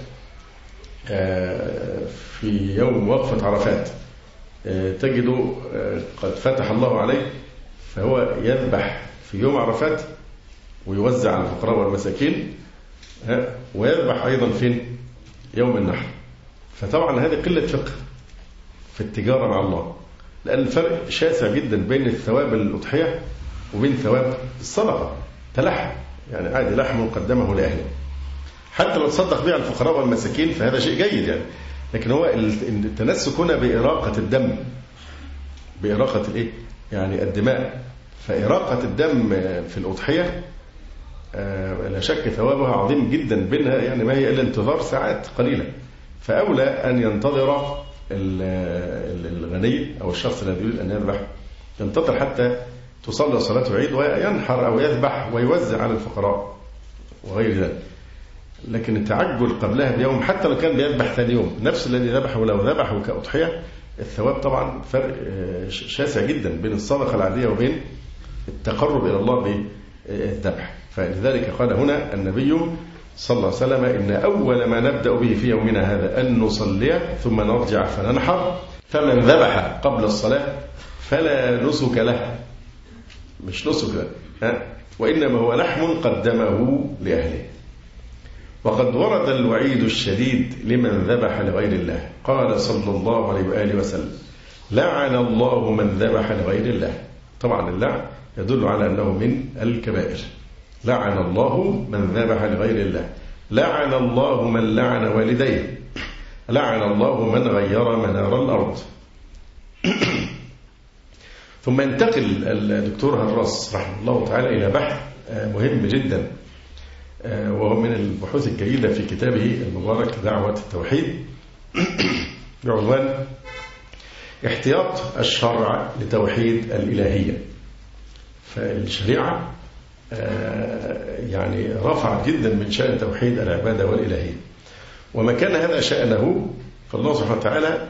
في يوم وقفة عرفات، تجد قد فتح الله عليه فهو يذبح في يوم عرفات ويوزع على الفقراء والمساكين، ويذبح أيضا في يوم النحر. فطبعا هذه قلة فقه في التجارة مع الله، لأن الفرق شاسع جدا بين الثواب الأضحية وبين ثواب الصدقة. تلحم يعني عادي، لحم قدمه لأهله، حتى لو تصدق به على الفقراء والمساكين فهذا شيء جيد يعني. لكن هو التنسك هنا بإراقة الدم، بإراقة يعني الدماء. فإراقة الدم في الأضحية لا شك ثوابها عظيم جدا، بينها يعني ما هي إلا انتظار ساعات قليلة. فأولى أن ينتظر الغني أو الشخص الذي يريد أن يذبح، ينتظر حتى تصلي صلاة العيد وينحر أو يذبح ويوزع على الفقراء وغير ذلك. لكن التعجل قبلها بيوم حتى لو كان بيذبح ثاني يوم نفس الذي ذبحه، ولو ذبحه كأضحية الثواب طبعا فرق شاسع جدا بين الصدقة العادية وبين التقرب إلى الله بالذبح. فلذلك قال هنا النبي صلى الله عليه وسلم: إن أول ما نبدأ به في يومنا هذا أن نصلي ثم نرجع فننحر، فمن ذبح قبل الصلاة فلا نسك له، مش نسك له، وإنما هو لحم قدمه لأهله. وقد ورد الوعيد الشديد لمن ذبح لغير الله. قال صلى الله عليه وآله وسلم: لعن الله من ذبح لغير الله. طبعا اللعن يدل على أنه من الكبائر. لعن الله من ذبح لغير الله، لعن الله من لعن والديه، لعن الله من غير منار الأرض. ثم ينتقل الدكتور هراس رحمه الله تعالى إلى بحث مهم جدا، وهو من البحوث الجيدة في كتابه المبارك دعوة التوحيد بعنوان احتياط الشرع لتوحيد الإلهية. فالشريعة يعني رفعت جدا من شأن توحيد العبادة والإلهية، وما كان هذا شأنه فالله سبحانه وتعالى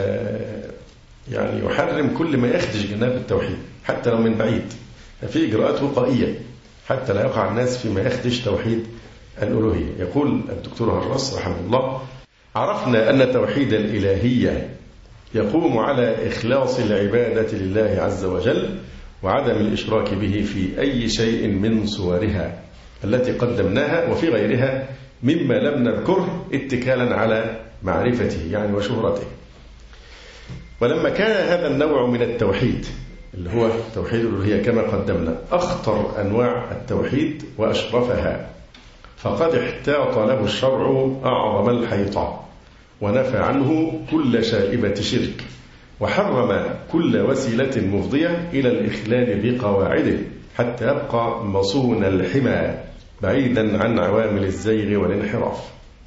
يعني يحرم كل ما يخدش جناب التوحيد حتى لو من بعيد. ففي إجراءات وقائية حتى لا يقع الناس فيما يخدش توحيد الألوهية. يقول الدكتور هراس رحمه الله: عرفنا أن توحيد الإلهية يقوم على إخلاص العبادة لله عز وجل وعدم الإشراك به في أي شيء من صورها التي قدمناها وفي غيرها مما لم نذكره اتكالا على معرفته يعني وشهرته. ولما كان هذا النوع من التوحيد اللي هو توحيد الألوهية كما قدمنا أخطر أنواع التوحيد وأشرفها، فقد احتاط له الشرع أعظم الحيطة ونفى عنه كل شائبة شرك، وحرم كل وسيلة مفضية إلى الإخلال بقواعده حتى يبقى مصون الحمى بعيدا عن عوامل الزيغ والانحراف.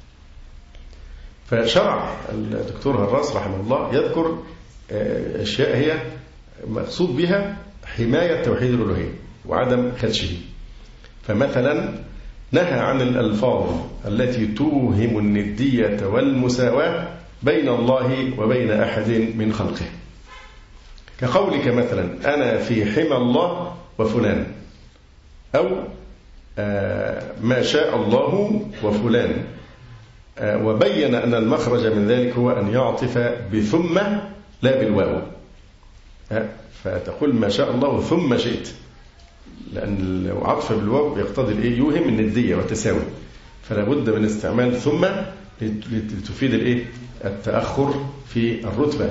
فشرع الدكتور هراس رحمه الله يذكر أشياء هي مقصود بها حماية توحيد الألوهية وعدم خدشه. فمثلا نهى عن الألفاظ التي توهم الندية والمساواة بين الله وبين أحد من خلقه، كقولك مثلا أنا في حمى الله وفلان، أو ما شاء الله وفلان، وبين أن المخرج من ذلك هو أن يعطف بثم لا بالواو، فتقول ما شاء الله ثم شئت، لأن لو عطف بالواو يقتضي يوهم الندية والتساوي، فلا بد من استعمال ثم لتفيد التأخر في الرتبة.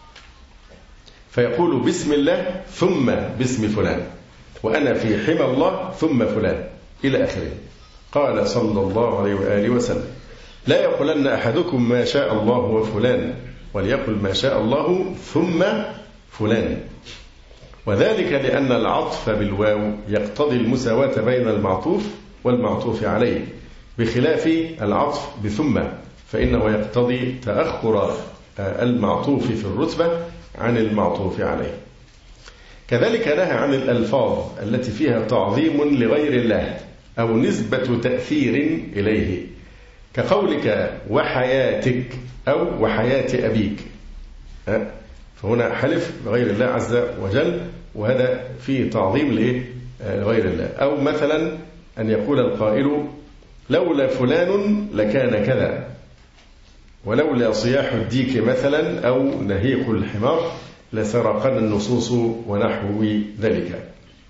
فيقول بسم الله ثم باسم فلان، وأنا في حمى الله ثم فلان إلى آخره. قال صلى الله عليه وآله وسلم: لا يقولن أحدكم ما شاء الله وفلان، وليقل ما شاء الله ثم فلان. وذلك لأن العطف بالواو يقتضي المساواة بين المعطوف والمعطوف عليه، بخلاف العطف بثم فإنه يقتضي تأخر المعطوف في الرتبة عن المعطوف عليه. كذلك نهى عن الألفاظ التي فيها تعظيم لغير الله أو نسبة تأثير إليه، كقولك وحياتك أو وحياة أبيك، فهنا حلف بغير الله عز وجل، وهذا فيه تعظيم لغير الله. أو مثلا أن يقول القائل لولا فلان لكان كذا، ولولا صياح الديك مثلا أو نهيق الحمار لسرقنا النصوص ونحو ذلك،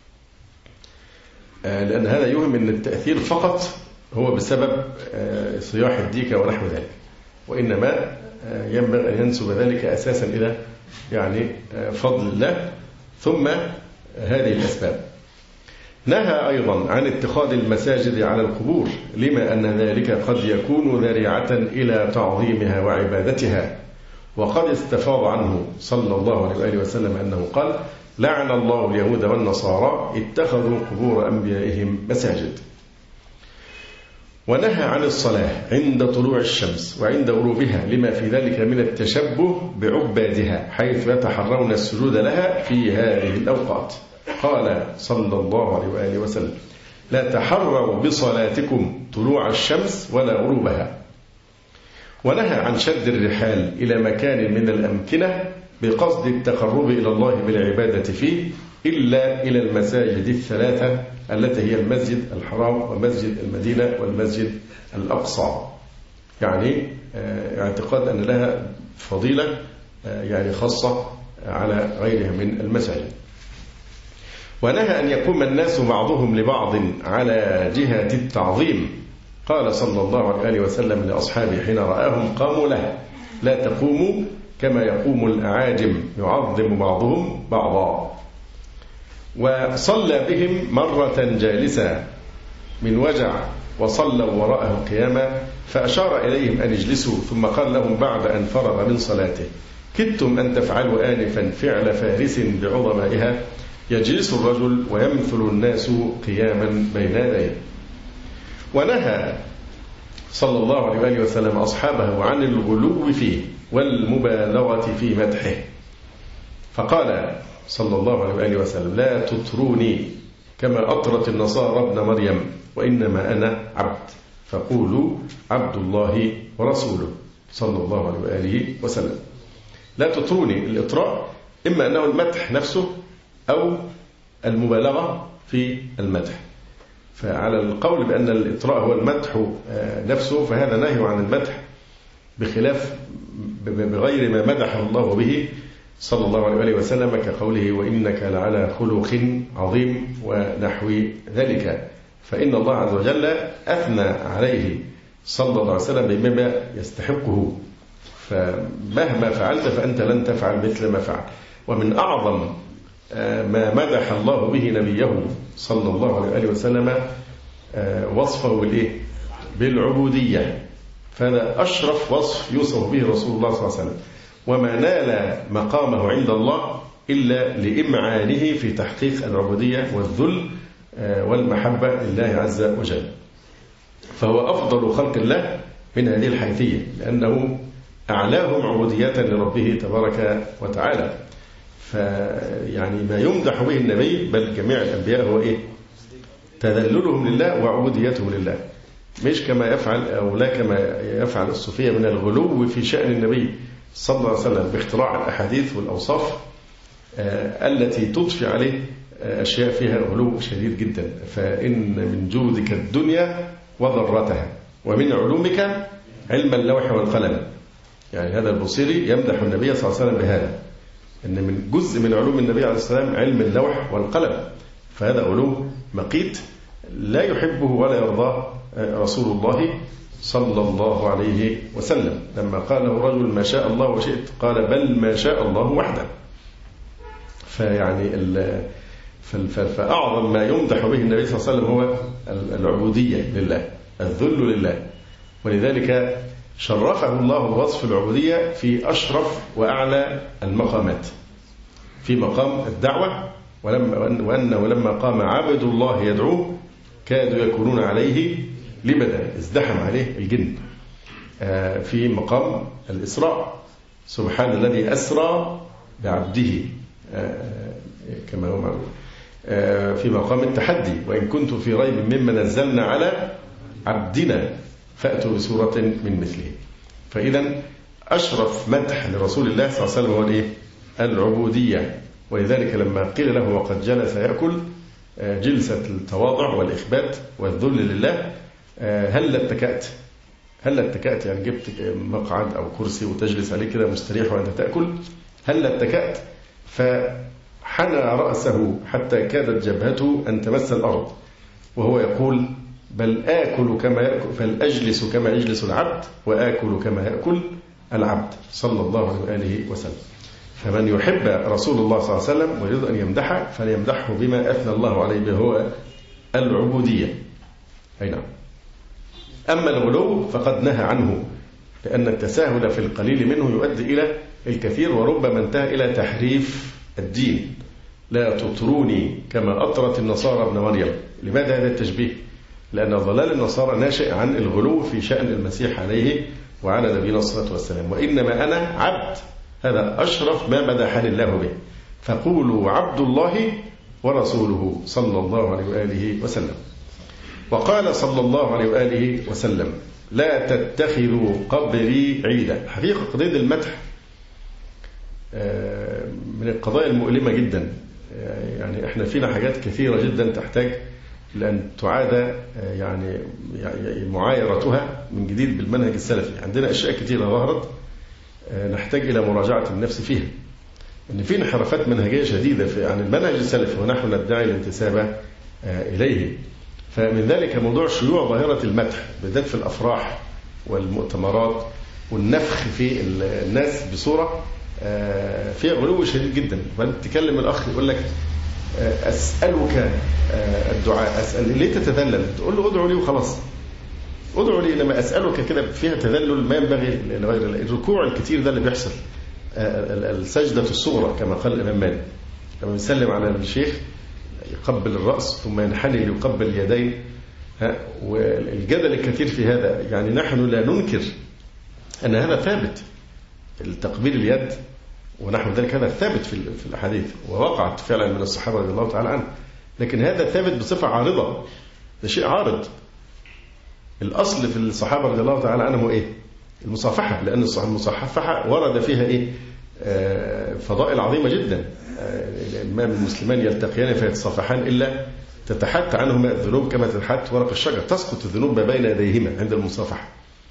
لأن هذا يوهم أن التأثير فقط هو بسبب صياح الديك ونحو ذلك، وإنما ينبغي أن ينسب ذلك أساسا إلى فضل الله ثم هذه الأسباب. نهى أيضا عن اتخاذ المساجد على القبور، لما أن ذلك قد يكون ذريعة إلى تعظيمها وعبادتها، وقد استفاض عنه صلى الله عليه وآله وسلم أنه قال: لعن الله اليهود والنصارى اتخذوا قبور أنبيائهم مساجد. ونهى عن الصلاة عند طلوع الشمس وعند غروبها، لما في ذلك من التشبه بعبادها حيث يتحرون السجود لها في هذه الأوقات. قال صلى الله عليه وآله وسلم: لا تحروا بصلاتكم طلوع الشمس ولا غروبها. ونهى عن شد الرحال إلى مكان من الأمكنة بقصد التقرب إلى الله بالعبادة فيه إلا إلى المساجد الثلاثة التي هي المسجد الحرام ومسجد المدينة والمسجد الأقصى، يعني اعتقاد أن لها فضيلة خاصة على غيرها من المساجد. ونهى أن يقوم الناس بعضهم لبعض على جهة التعظيم. قال صلى الله عليه وسلم لأصحابه حين رآهم قاموا له: لا تقوموا كما يقوم الأعاجم يعظم بعضهم بعضا. وصلى بهم مرة جالسا من وجع، وصلوا وراءه قياما، فأشار إليهم أن يجلسوا، ثم قال لهم بعد أن فرغ من صلاته: كدتم أن تفعلوا آنفا فعل فارس بعظمائها يجلس الرجل ويمثل الناس قياما بين يديه. ونهى صلى الله عليه وآله وسلم أصحابه عن الغلو فيه والمبالغة في مدحه، فقال صلى الله عليه وآله وسلم: لا تطروني كما أطرت النصارى ابن مريم، وإنما أنا عبد، فقولوا عبد الله ورسوله صلى الله عليه وآله وسلم. لا تطروني، الإطراء إما أنه المدح نفسه أو المبالغة في المدح. فعلى القول بأن الإطراء هو المدح نفسه فهذا نهي عن المدح، بخلاف بغير ما مدح الله به صلى الله عليه وآله وسلم، كقوله: وإنك لعلى خلق عظيم ونحو ذلك. فإن الله عز وجل أثنى عليه صلى الله عليه وسلم بما يستحقه، فمهما فعلت فأنت لن تفعل مثل ما فعل. ومن أعظم ما مدح الله به نبيه صلى الله عليه وآله وسلم وصفه بالعبودية، فهذا أشرف وصف يوصف به رسول الله صلى الله عليه وسلم، وما نال مقامه عند الله إلا لإمعانه في تحقيق العبودية والذل والمحبة لله عز وجل. فهو أفضل خلق الله من هذه الحيثية، لأنه أعلاهم عبودية لربه تبارك وتعالى. فيعني ما يمدح به النبي بل جميع الأنبياء هو تذللهم لله وعبوديتهم لله، مش كما يفعل أو لا كما يفعل الصوفية من الغلو في شأن النبي صلى الله عليه وسلم باختراع الأحاديث والأوصاف التي تضفي عليه أشياء فيها غلو شديد جدا. فإن من جودك الدنيا وضرتها ومن علومك علم اللوح والقلم. يعني هذا البصيري يمدح النبي صلى الله عليه وسلم بهذا، إن من جزء من علوم النبي عليه السلام علم اللوح والقلم، فهذا علوم مقيت لا يحبه ولا يرضاه رسول الله صلى الله عليه وسلم. لما قال له الرجل: ما شاء الله وشئت، قال: بل ما شاء الله وحده. فيعني فأعظم ما يمدح به النبي صلى الله عليه وسلم هو العبودية لله، الذل لله. ولذلك شرفه الله بوصف العبودية في أشرف وأعلى المقامات، في مقام الدعوة، وأنه لما قام عبد الله يدعوه كادوا يكونون عليه لبدا، ازدحم عليه الجن. في مقام الإسراء: سبحان الذي أسرى بعبده، كما هو معلوم. في مقام التحدي: وإن كنتم في ريب مما نزلنا على عبدنا فأتوا بسورة من مثله. فإذا أشرف مدح لرسول الله صلى الله عليه وسلم هو العبودية. ولذلك لما قيل له وقد جلس يأكل جلسة التواضع والإخبات والذل لله: هل اتكأت يعني جبت مقعد أو كرسي وتجلس عليه كده مستريح وأنت تأكل؟ هل اتكأت؟ فحنى رأسه حتى كادت جبهته أن تمس الأرض وهو يقول: بل آكل كما يأكل، بل أجلس كما يجلس العبد وآكل كما يأكل العبد صلى الله عليه وآله وسلم. فمن يحب رسول الله صلى الله عليه وسلم ويريد أن يمدحه فليمدحه بما أثنى الله عليه به هو العبودية. أي نعم. أما الغلو فقد نهى عنه، لأن التساهل في القليل منه يؤدي إلى الكثير، وربما انتهى إلى تحريف الدين. لا تطروني كما أطرت النصارى ابن مريم. لماذا هذا التشبيه؟ لأن ضلال النصارى ناشئ عن الغلو في شأن المسيح عليه وعلى نبينا الصلاة والسلام. وإنما أنا عبد، هذا أشرف ما مدحني الله به، فقولوا عبد الله ورسوله صلى الله عليه وآله وسلم. وقال صلى الله عليه وآله وسلم: لا تتخذوا قبري عيدا. حقيقة قضية المدح من القضايا المؤلمة جدا. يعني احنا فينا حاجات كثيرة جدا تحتاج لأن تعاد يعني معايرتها من جديد بالمنهج السلفي. عندنا أشياء كثيرة ظهرت نحتاج إلى مراجعة النفس فيها، إن في انحرافات منهجية شديدة عن المنهج السلفي ونحن ندعي الانتساب إليه. فمن ذلك موضوع شيوع ظاهرة المدح بالذات في الأفراح والمؤتمرات والنفخ في الناس بصورة فيها غلو شديد جدا. تكلم الأخ يقول لك: أسألك الدعاء، أسأل ليه تتذلل؟ تقول له: أدعو لي وخلاص، أدعو لي. لما أسألك كده فيها تذلل ما ينبغي لغير الله. الركوع الكتير ده اللي بيحصل السجدة الصغرى كما قال الإمام مالك، لما يسلم على الشيخ يقبل الرأس ثم ينحني ليقبل اليدين. والجدل الكثير في هذا، يعني نحن لا ننكر أن هذا ثابت، التقبيل اليد ونحو ذلك هذا ثابت في الأحاديث ووقعت فعلا من الصحابة رضي الله تعالى عنهم، لكن هذا ثابت بصفة عارضة، ده شيء عارض. الأصل في الصحابة رضي الله تعالى عنهم إيه؟ المصافحة، لأن المصافحة ورد فيها إيه؟ فضائل عظيمة جدا. ما من المسلمان يلتقيان فيتصافحان إلا تتحت عنهما الذنوب كما تتحت ورق الشجر، تسقط الذنوب بين يديهما عند المصافحة.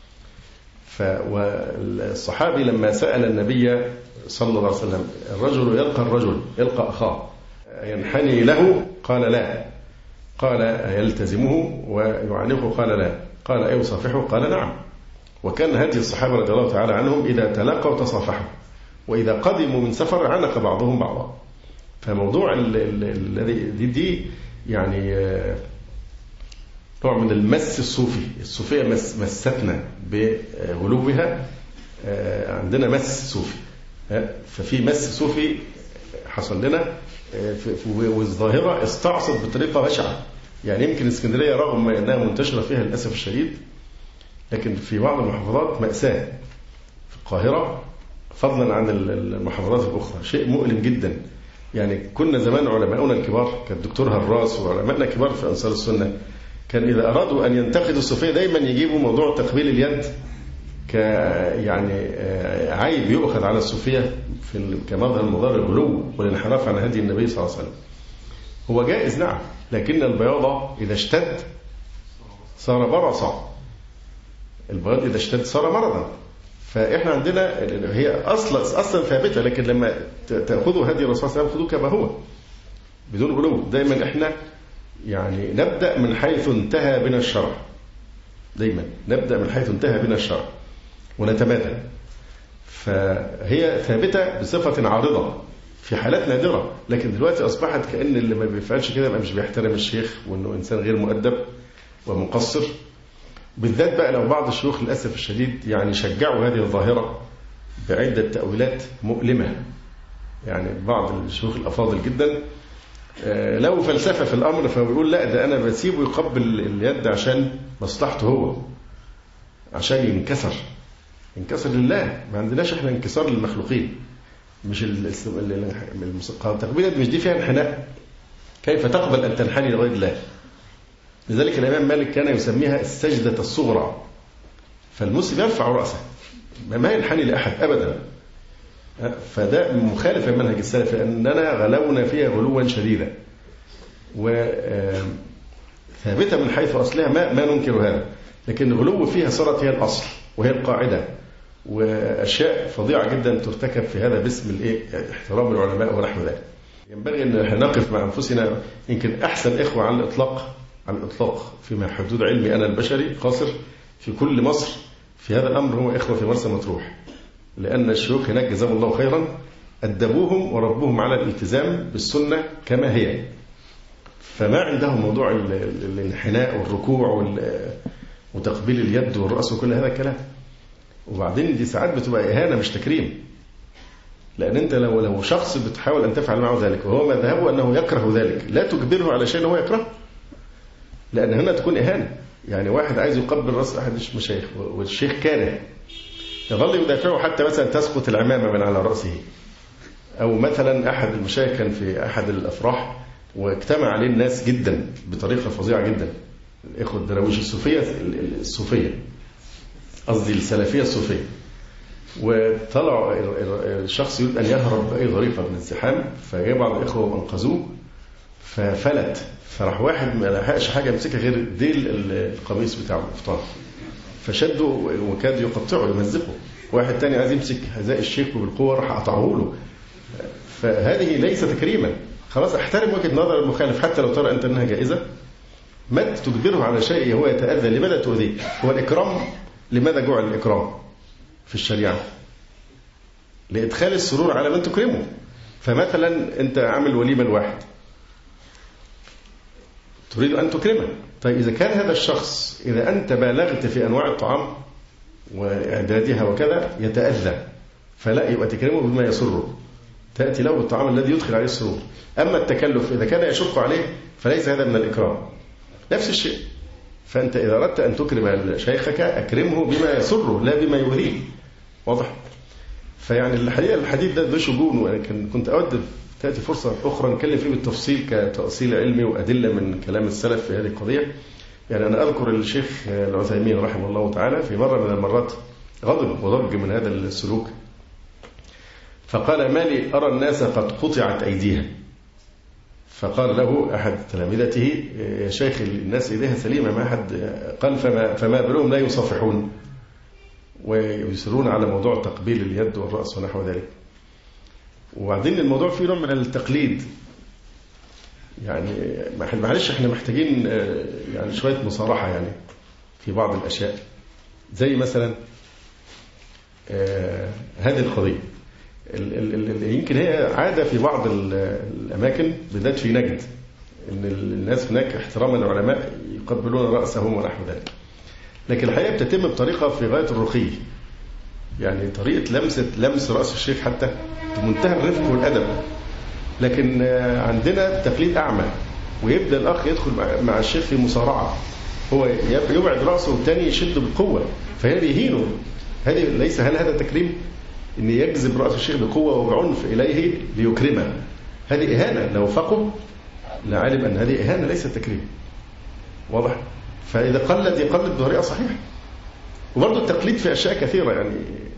والصحابي لما سأل النبي صلى الله عليه وسلم الرجل يلقى أخاه ينحني له؟ قال لا. قال يلتزمه ويعنقه؟ قال لا. قال أيصافحه؟ قال نعم. وكان هدي الصحابة رضي الله تعالى عنهم إذا تلاقوا تصافحوا، وإذا قدموا من سفر عنق بعضهم بعضا. فموضوع الذي دي يعني نوع من المس الصوفي. الصوفية مستنا بغلوبها، عندنا مس صوفي، ففي مس صوفي حصل لنا، والظاهرة استعصت بطريقة بشعة. يعني يمكن اسكندرية رغم أنها منتشرة فيها للأسف الشديد، لكن في بعض المحافظات مأساة. في القاهرة فضلا عن المحافظات الأخرى شيء مؤلم جدا. يعني كنا زمان علماؤنا الكبار كالدكتور هراس وعلماءنا الكبار في أنصار السنة كان إذا أرادوا أن ينتقدوا الصوفية دايما يجيبوا موضوع تقبيل اليد يعني عيب يؤخذ على الصوفية كمظهر مظاهر الغلو والانحراف عن هدي النبي صلى الله عليه وسلم. هو جائز نعم، لكن البياض إذا اشتد صار برصا، البياض إذا اشتد صار مرضا. فإحنا عندنا هي أصلا ثابتة، لكن لما تأخذوا هدي الرسول صلى الله عليه وسلم خذوه كما هو بدون غلو. دايما إحنا يعني نبدأ من حيث انتهى بنا الشرع، دايما نبدأ من حيث انتهى بنا الشرع ونتمادى. فهي ثابتة بصفة عارضة في حالات نادرة، لكن دلوقتي أصبحت كأن اللي ما بيفعلش كده مش بيحترم الشيخ، وأنه إنسان غير مؤدب ومقصر. بالذات بقى لو بعض الشيوخ للأسف الشديد يعني شجعوا هذه الظاهرة بعدة تأويلات مؤلمة. يعني بعض الشيوخ الأفاضل جدا لو فلسفة في الأمر، فبيقول لا ده أنا بسيبه يقبل اليد عشان مصلحته هو، عشان ينكسر لله. ما عندناش احنا انكسار للمخلوقين، مش تقبيل اليد مش دي فيها انحناء. كيف تقبل أن تنحني لغير الله؟ لذلك الإمام مالك كان يسميها السجدة الصغرى. فالمسلم يرفع رأسه ما ينحني لأحد أبدا. فده مخالف لمنهج السلف، لأننا غلونا فيها غلوا شديدا، وثابتة من حيث أصلها ما ننكر هذا، لكن الغلو فيها صارت هي الأصل وهي القاعدة. وأشياء فظيعة جدا ترتكب في هذا باسم احترام العلماء ونحو ذلك. ينبغي أن نقف مع أنفسنا. يمكن أحسن إخوة على الإطلاق فيما حدود علمي أنا البشري قاصر في كل مصر في هذا الأمر هو إخوة في مرسى مطروح، لأن الشيوخ هناك جزاهم الله خيرا أدبوهم وربوهم على الالتزام بالسنة كما هي، فما عندهم موضوع الانحناء والركوع وتقبيل اليد والرأس وكل هذا الكلام. وبعدين دي ساعات بتبقى إهانة مش تكريم، لأن أنت لو شخص بتحاول أن تفعل معه ذلك وهو مذهبه أنه يكره ذلك، لا تجبره على شيء هو يكره، لأن هنا تكون إهانة. يعني واحد عايز يقبل رأس أحد المشايخ والشيخ كاره، يظل يدافعه حتى مثلا تسقط العمامة من على رأسه. أو مثلا أحد المشايخ كان في أحد الأفراح واجتمع عليه الناس جدا بطريقة فظيعة جدا، الإخوة الدراويش الصوفية قصدي السلفية الصوفية، وطلع الشخص يريد أن يهرب بأي طريقة من الزحام، فجاء بعض الإخوة وأنقذوه ففلت، فراح واحد ما لحقش حاجة يمسكها غير ديل القميص بتاعه القفطان، فشده وكاد يقطعه يمزقه. واحد تاني عايز يمسك حذاء الشيخ وبالقوة راح قطعه له. فهذه ليس تكريما. خلاص احترم وجهة نظر المخالف حتى لو ترى أنت أنها جائزة، ما تجبره على شيء هو يتأذى. لماذا تؤذيه؟ هو الإكرام لماذا جعل الإكرام في الشريعة؟ لإدخال السرور على من تكرمه. فمثلا أنت عامل وليمة لواحد تريد أن تكرمه، طيب إذا كان هذا الشخص إذا أنت بالغت في أنواع الطعام وإعدادها وكذا يتأذى، فلا يبقى تكرمه بما يسره، تأتي له الطعام الذي يدخل عليه السرور. أما التكلف إذا كان يشق عليه فليس هذا من الإكرام. نفس الشيء، فأنت إذا أردت أن تكرم شيخك أكرمه بما يسره لا بما يغريه. واضح؟ فيعني الحقيقة الحديث ده شجون، وأنا كنت أود تأتي فرصة أخرى نتكلم فيه بالتفصيل كتأصيل علمي وأدلة من كلام السلف في هذه القضية. يعني أنا أذكر الشيخ العثيمين رحمه الله تعالى في مرة من المرات غضب وضج من هذا السلوك، فقال: ما لي أرى الناس قد قطعت أيديها. فقال له أحد تلامذته: يا شيخ الناس إيديها سليمة، ما أحد قال فما بالهم لا يصافحون ويسرون على موضوع تقبيل اليد والرأس ونحو ذلك. وبعدين الموضوع فيه نوع من التقليد، يعني معلش احنا محتاجين يعني شوية مصارحة يعني في بعض الأشياء، زي مثلا هذه القضية يمكن هي عادة في بعض الأماكن بالذات في نجد، إن الناس هناك احتراما للعلماء يقبلون رأسهم ونحو ذلك، لكن الحقيقة بتتم بطريقة في غاية الرقي، يعني طريقة لمس رأس الشيخ حتى بمنتهى الرفق والأدب. لكن عندنا تقليد أعمى، ويبدأ الأخ يدخل مع الشيخ في مصارعة، هو يبعد رأسه والتاني يشده بالقوة، فهنا بيهينه. هل هذا تكريم؟ إن يجذب رأس الشيخ بقوة وبعنف إليه ليكرمه، هذه إهانة. لو فقه لعلم أن هذه إهانة ليست تكريم. واضح؟ فإذا قلد يقلد بطريقة صحيحة. وبرضه التقليد في أشياء كثيرة، يعني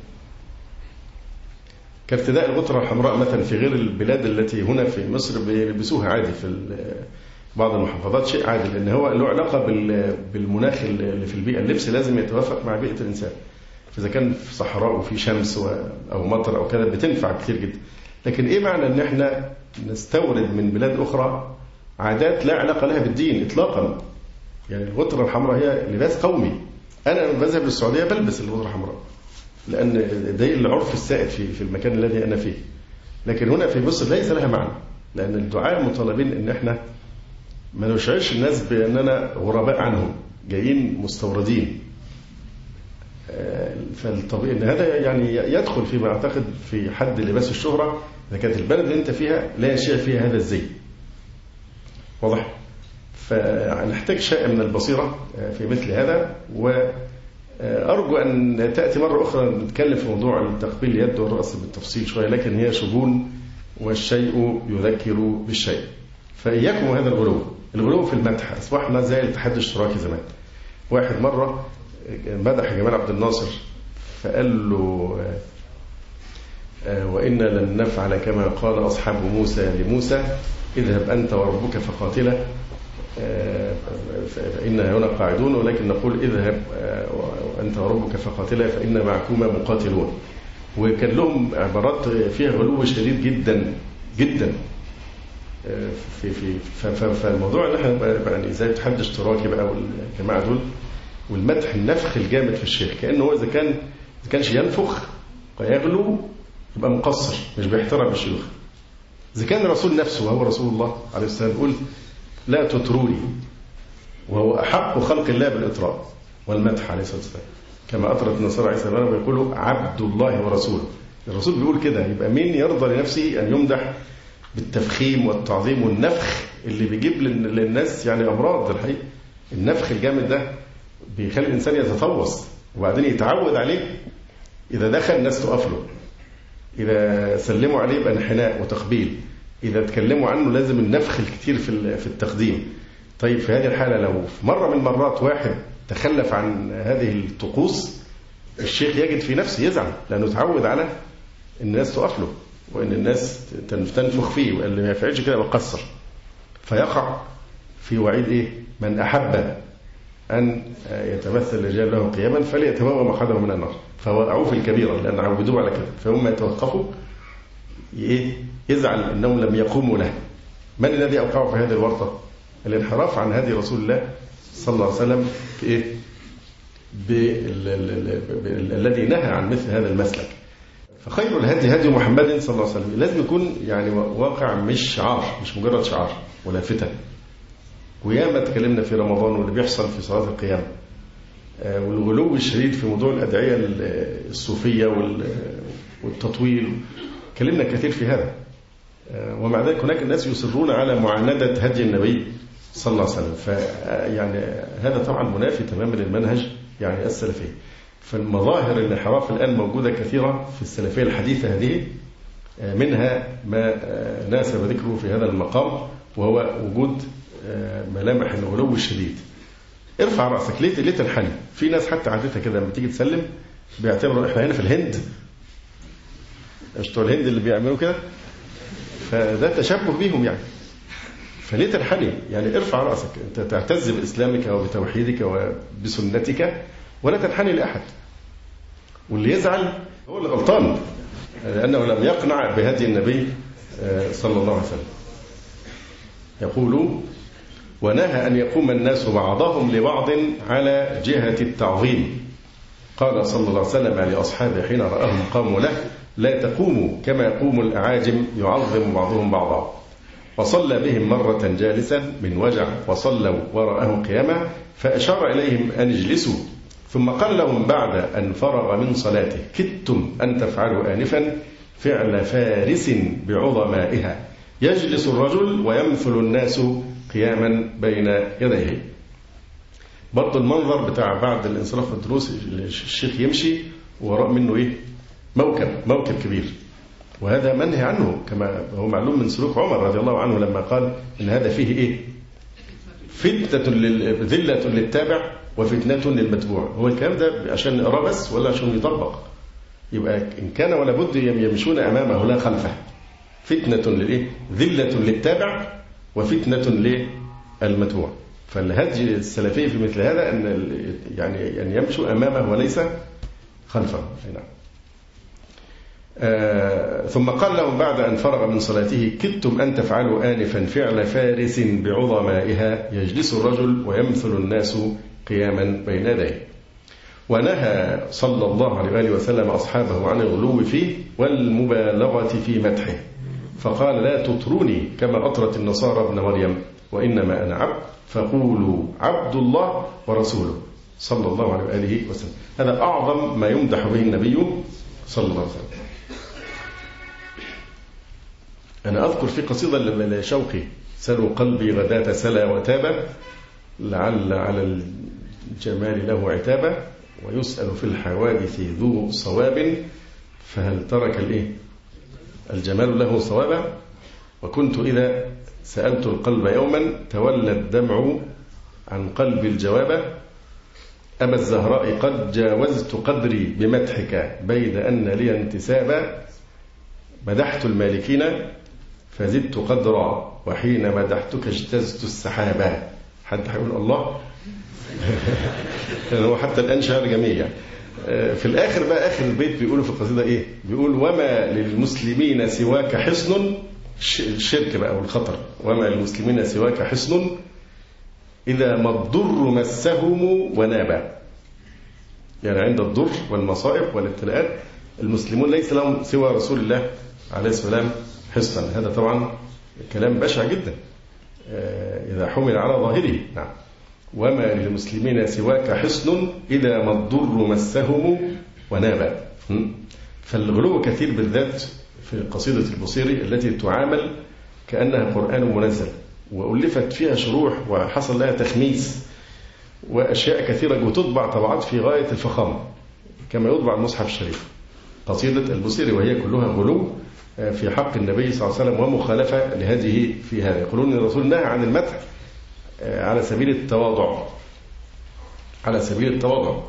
كارتداء الغترة الحمراء مثلا في غير البلاد التي هنا في مصر بيلبسوها عادي، في بعض المحافظات شيء عادي، لأن هو له علاقة بالمناخ اللي في البيئة. اللبس لازم يتوافق مع بيئة الإنسان، فإذا كان في صحراء وفي شمس أو مطر أو كذا بتنفع كتير جدا. لكن إيه معنى أن احنا نستورد من بلاد أخرى عادات لا علاقة لها بالدين إطلاقا؟ يعني الغترة الحمراء هي لباس قومي، أنا بذهب للسعودية بلبس الغترة الحمراء لأن ده العرف السائد في المكان الذي أنا فيه. لكن هنا في مصر ليس لها معنى، لأن الدعاء مطالبين أن احنا ما نشعرش الناس بأننا غرباء عنهم جايين مستوردين. فالطبيعي أن هذا يعني يدخل فيما أعتقد في حد لباس الشهرة إذا كانت البلد اللي أنت فيها لا يشيع فيها هذا الزي. واضح؟ فنحتاج شيء من البصيرة في مثل هذا، وأرجو أن تأتي مرة أخرى نتكلم في موضوع تقبيل اليد والرأس بالتفصيل شوية، لكن هي شجون والشيء يذكر بالشيء. فإياكم هذا الغلو في المدح. أصبحنا زي الاتحاد الاشتراكي زمان. واحد مرة مدح جمال عبد الناصر فقال له: وإنا لن نفعل كما قال أصحاب موسى لموسى اذهب أنت وربك فقاتلا فإنا هنا قاعدون، ولكن نقول اذهب أنت وربك فقاتلا فإنا معكما مقاتلون. وكان لهم عبارات فيها غلو شديد جدا جدا فالموضوع اللي احنا يعني زي الاتحاد الاشتراكي بقى والجماعة دول والمدح النفخ الجامد في الشيخ، كأنه هو إذا كانش ينفخ ويغلو يبقى مقصر مش بيحترم الشيوخ. إذا كان الرسول نفسه وهو رسول الله عليه السلام يقول: لا تطروني، وهو أحق خلق الله بالإطراء والمدح عليه الصلاة والسلام، كما أطرت النصارى عيسى بن مريم ويقولوا عبد الله ورسوله. الرسول بيقول كده، يبقى مين يرضى لنفسه أن يمدح بالتفخيم والتعظيم والنفخ اللي بيجيب للناس يعني أمراض؟ الحقيقة النفخ الجامد ده بيخلي الإنسان يتفوص وبعدين يتعود عليه. إذا دخل الناس تقف له، إذا سلموا عليه بانحناء وتقبيل، إذا تكلموا عنه لازم النفخ الكتير في التقديم. طيب في هذه الحالة لو في مرة من المرات واحد تخلف عن هذه الطقوس، الشيخ يجد في نفسه يزعل، لأنه تعود على الناس تقف له وإن الناس تنفخ فيه، واللي ما يفعلش كده بقصر، فيقع في وعيد إيه؟ من أحب أن يتمثل الرجال له قياما فليتبوأ مقعده من النار، فوقعوا في الكبيرة لأن عودوا على كده، فهم يتوقفوا يزعل أنهم لم يقوموا له. من الذي أوقعوا في هذه الورطة؟ الانحراف عن هدي رسول الله صلى الله عليه وسلم في إيه؟ الذي نهى عن مثل هذا المسلك. فخير الهدي هدي محمد صلى الله عليه وسلم، لازم يكون يعني واقع مش شعار، مش مجرد شعار ولا فتن. وياما تكلمنا في رمضان واللي بيحصل في صلاة القيام والغلو الشديد في موضوع الأدعية الصوفية والتطويل، كلمنا كثير في هذا. ومع ذلك هناك الناس يصرون على معاندة هدي النبي صلى الله عليه وسلم، فيعني هذا طبعا منافي تماما للمنهج يعني السلفي. فالمظاهر الانحراف الآن موجودة كثيرة في السلفية الحديثة هذه، منها ما ناسب ذكره في هذا المقام، وهو وجود ملامح الغلو الشديد. ارفع رأسك، ليه تنحني؟ في ناس حتى عادتها كده لما تيجي تسلم بيعتبروا احنا هنا في الهند، مش بتوع الهند اللي بيعملوا كده، فده تشبه بيهم يعني. فليه تنحني؟ يعني ارفع رأسك، انت تعتز بإسلامك وبتوحيدك وبسنتك، ولا تنحني لأحد. واللي يزعل هو اللي غلطان، لأنه لم يقنع بهدي النبي صلى الله عليه وسلم. يقول: ونهى أن يقوم الناس بعضهم لبعض على جهة التعظيم. قال صلى الله عليه وسلم لأصحابه حين رآهم قاموا له: لا تقوموا كما يقوم الأعاجم يعظم بعضهم بعضا. وصلى بهم مرة جالسا من وجع، وصلوا وراءه قياما، فأشار إليهم أن اجلسوا، ثم قال لهم بعد أن فرغ من صلاته: كدتم أن تفعلوا آنفا فعل فارس بعظمائها، يجلس الرجل ويمثل الناس قياما بين يديه. برضو المنظر بتاع بعد الانصراف الدروس الشيخ يمشي وراء منه إيه؟ موكب كبير، وهذا منهي عنه كما هو معلوم من سلوك عمر رضي الله عنه لما قال إن هذا فيه إيه؟ ذلة للتابع وفتنة للمتبوع. هو الكلام ده عشان نقراه بس ولا عشان يطبق؟ يبقى إن كان ولا بد يمشون أمامه لا خلفه. فتنة للإيه؟ ذلة للتابع وفتنة للمتبوع. فالهدي السلفي في مثل هذا أن يمشوا أمامه وليس خلفه. نعم. ثم قال لهم بعد أن فرغ من صلاته: كدتم أن تفعلوا آنفا فعل فارس بعظمائها، يجلس الرجل ويمثل الناس قياما بين يديه. ونهى صلى الله عليه وآله وسلم أصحابه عن الغلو فيه والمبالغة في مدحه، فقال: لا تطروني كما أطرت النصارى ابن مريم، وإنما أنا عبد، فقولوا عبد الله ورسوله صلى الله عليه وآله وسلم. هذا أعظم ما يمدح به النبي صلى الله عليه وسلم. أنا أذكر في قصيدة لشوقي: سلوا قلبي غداة سلا وتابا، لعل على الجمال له عتابا، ويسأل في الحوادث ذو صواب، فهل ترك الجمال له صوابا. وكنت إذا سألت القلب يوما تولى الدمع عن قلب الجواب، أبا الزهراء قد جاوزت قدري بمدحك بيد أن لي انتسابا، مدحت المالكين فزدت قدرا، وحين مدحتك اجتزت السحابا. حد هيقول الله؟ هو حتى الآن شعر جميل. في الآخر بقى آخر البيت بيقولوا في القصيدة إيه؟ بيقول: وما للمسلمين سواك حصن، الشرك بقى والخطر، وما للمسلمين سواك حصن إذا ما الضر مسهم ونابا. يعني عند الضر والمصائب والابتلاءات المسلمون ليس لهم سوى رسول الله عليه السلام حصنا. هذا طبعا كلام بشع جدا إذا حمل على ظاهره. نعم. وما للمسلمين سواك حصن إذا ما الضر مسهم ونابا. فالغلو كثير بالذات في قصيدة البصيري التي تعامل كأنها قرآن منزل، وألفت فيها شروح وحصل لها تخميس وأشياء كثيرة، وتطبع طبعات في غاية الفخامة كما يطبع المصحف الشريف. قصيدة البصيري وهي كلها غلو في حق النبي صلى الله عليه وسلم ومخالفة لهذه في هذا. يقولون أن الرسول نهى عن المدح على سبيل التواضع، على سبيل التواضع.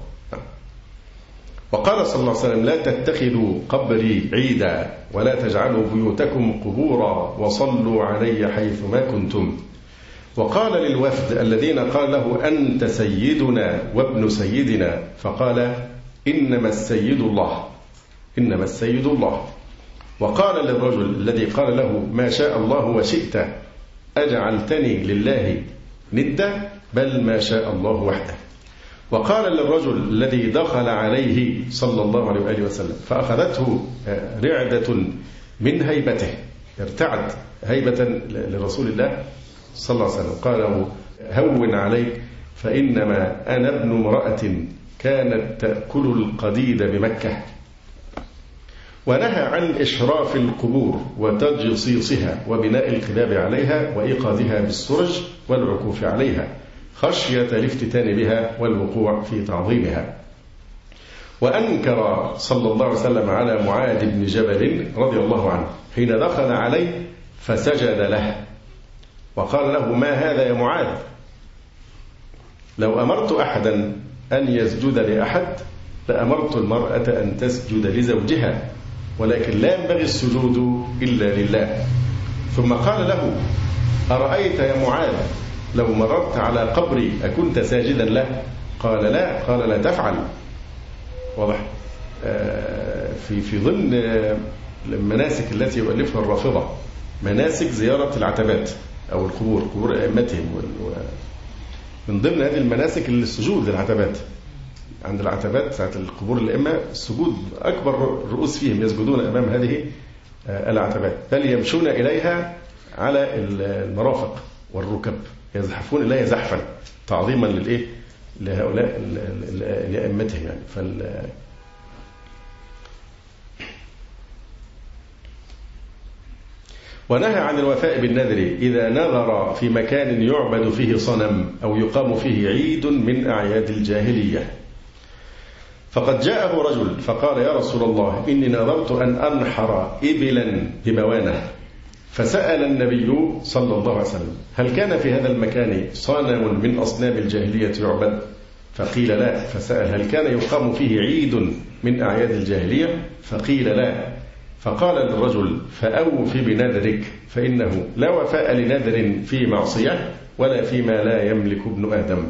وقال صلى الله عليه وسلم: لا تتخذوا قبري عيدا، ولا تجعلوا بيوتكم قبورا، وصلوا علي حيث ما كنتم. وقال للوفد الذين قال له: أنت سيدنا وابن سيدنا، فقال: إنما السيد الله، إنما السيد الله. وقال للرجل الذي قال له: ما شاء الله وشئت، أجعلتني لله ندا، بل ما شاء الله وحده. وقال للرجل الذي دخل عليه صلى الله عليه وآله وسلم فأخذته رعدة من هيبته، ارتعد هيبة لرسول الله صلى الله عليه وسلم، قال له: هون عليك، فإنما أنا ابن امرأة كانت تأكل القديد بمكة. ونهى عن إشراف القبور وتجصيصها وبناء القباب عليها وإيقاظها بالسرج والعكوف عليها خشية الافتتان بها والوقوع في تعظيمها. وأنكر صلى الله عليه وسلم على معاذ بن جبل رضي الله عنه حين دخل عليه فسجد له وقال له: ما هذا يا معاذ؟ لو أمرت أحدا أن يسجد لأحد لأمرت المرأة أن تسجد لزوجها، ولكن لا ينبغي السجود إلا لله. ثم قال له: أرأيت يا معاذ لو مررت على قبري أكنت ساجدا له؟ قال: لا. قال: لا تفعل. واضح؟ في ضمن المناسك التي يؤلفها الرافضة مناسك زيارة العتبات أو القبور، قبور أئمتهم، من ضمن هذه المناسك السجود للعتبات. عند العتبات ساعة القبور الأئمة السجود أكبر الرؤوس فيهم يسجدون أمام هذه العتبات، بل يمشون إليها على المرافق والركب، يزحفون إليها زحفا تعظيما لهؤلاء لأئمتهم يعني. ونهى عن الوفاء بالنذر إذا نذر في مكان يعبد فيه صنم أو يقام فيه عيد من أعياد الجاهلية. فقد جاءه رجل فقال: يا رسول الله إني نذرت أن أنحر إبلا ببوانة. فسأل النبي صلى الله عليه وسلم: هل كان في هذا المكان صنم من أصنام الجاهلية يعبد؟ فقيل لا. فسأل: هل كان يقام فيه عيد من أعياد الجاهلية؟ فقيل لا. فقال للرجل: فأوف بنذرك فإنه لا وفاء لنذر في معصية ولا فيما لا يملك ابن آدم.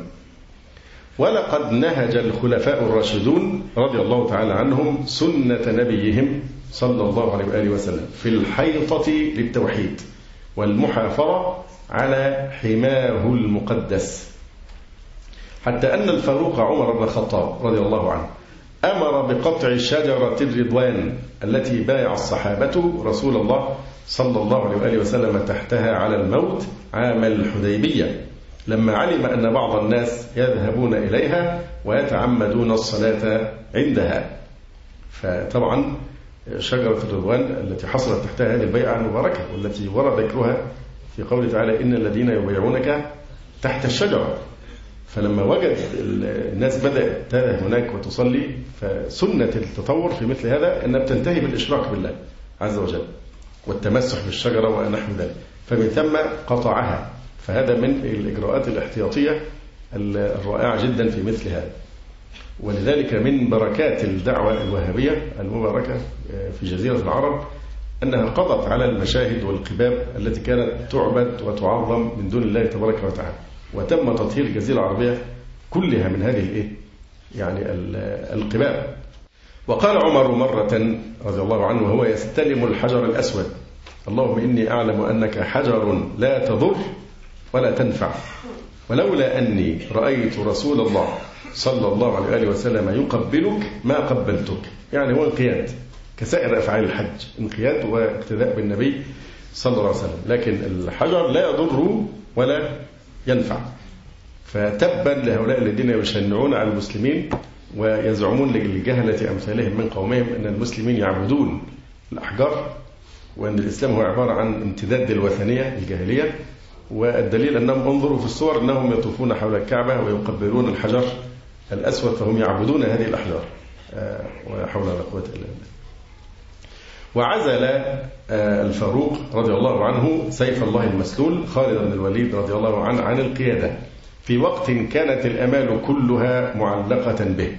ولقد نهج الخلفاء الراشدون رضي الله تعالى عنهم سنة نبيهم صلى الله عليه وآله وسلم في الحيطة للتوحيد والمحافظة على حماه المقدس، حتى أن الفاروق عمر بن الخطاب رضي الله عنه أمر بقطع شجرة الرضوان التي بايع الصحابة رسول الله صلى الله عليه وآله وسلم تحتها على الموت عام الحديبية، لما علم أن بعض الناس يذهبون إليها ويتعمدون الصلاة عندها. فطبعا شجرة الرضوان التي حصلت تحتها هذه البيعة المباركة والتي ورد ذكرها في قوله تعالى: إن الذين يبايعونك تحت الشجرة. فلما وجد الناس بدأت تذهب هناك وتصلي، فسنة التطور في مثل هذا أنها بتنتهي بالإشراك بالله عز وجل والتمسح بالشجرة ونحو ذلك، فمن ثم قطعها. فهذا من الإجراءات الاحتياطية الرائعة جدا في مثل هذا. ولذلك من بركات الدعوة الوهابية المباركة في جزيرة العرب أنها قضت على المشاهد والقباب التي كانت تعبد وتعظم من دون الله تبارك وتعالى، وتم تطهير الجزيرة العربية كلها من هذه يعني القباب. وقال عمر مرة رضي الله عنه وهو يستلم الحجر الأسود: اللهم إني أعلم أنك حجر لا تضر ولا تنفع، ولولا أني رأيت رسول الله صلى الله عليه وآله وسلم يقبلك ما قبلتك. يعني هو انقياد كسائر أفعال الحج، انقياد واقتداء بالنبي صلى الله عليه وسلم، لكن الحجر لا يضر ولا ينفع. فتبا لهؤلاء الذين يشنعون على المسلمين ويزعمون لجهلة أمثالهم من قومهم أن المسلمين يعبدون الأحجار، وأن الإسلام هو عبارة عن امتداد الوثنية الجاهلية. والدليل أنهم انظروا في الصور أنهم يطوفون حول الكعبة ويقبلون الحجر الأسود، فهم يعبدون هذه الأحجار ولا حول ولا قوة إلا بالله. وعزل الفاروق رضي الله عنه سيف الله المسلول خالد بن الوليد رضي الله عنه عن القيادة في وقت كانت الأمال كلها معلقة به،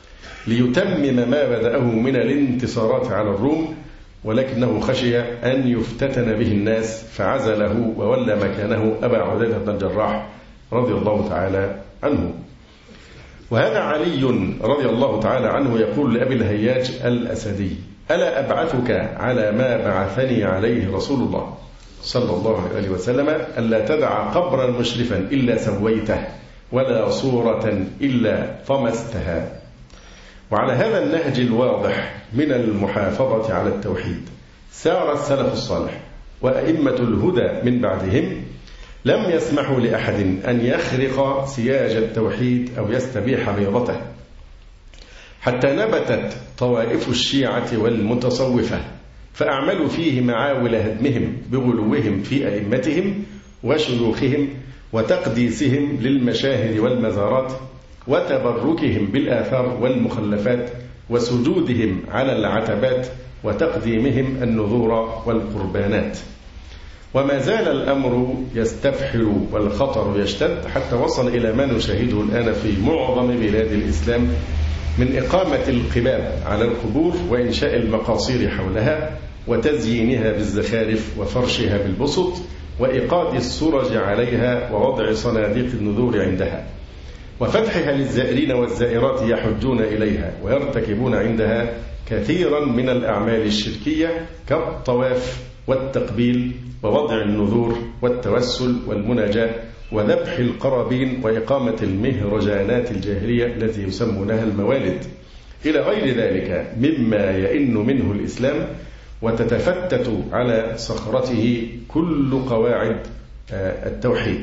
ليتمم ما بدأه من الانتصارات على الروم، ولكنه خشي أن يفتتن به الناس فعزله وولى مكانه أبا عبيدة بن الجراح رضي الله تعالى عنه. وهذا علي رضي الله تعالى عنه يقول لأبي الهياج الأسدي: ألا أبعثك على ما بعثني عليه رسول الله صلى الله عليه وسلم ألا تدع قبرا مشرفا إلا سويته ولا صورة إلا طمستها. وعلى هذا النهج الواضح من المحافظة على التوحيد سار السلف الصالح وأئمة الهدى من بعدهم، لم يسمحوا لأحد أن يخرق سياج التوحيد أو يستبيح بيضته، حتى نبتت طوائف الشيعة والمتصوفة، فأعملوا فيه معاول هدمهم بغلوهم في أئمتهم وشيوخهم وتقديسهم للمشاهد والمزارات وتبركهم بالآثار والمخلفات وسجودهم على العتبات وتقديمهم النذور والقربانات. وما زال الأمر يستفحل والخطر يشتد حتى وصل إلى ما نشاهده الآن في معظم بلاد الإسلام من إقامة القباب على القبور وإنشاء المقاصير حولها وتزيينها بالزخارف وفرشها بالبسط وإيقاد السرج عليها ووضع صناديق النذور عندها وفتحها للزائرين والزائرات يحجون إليها ويرتكبون عندها كثيرا من الأعمال الشركية كالطواف والتقبيل ووضع النذور والتوسل والمناجاة وذبح القرابين وإقامة المهرجانات الجاهلية التي يسمونها الموالد إلى غير ذلك مما يئن منه الإسلام وتتفتت على صخرته كل قواعد التوحيد.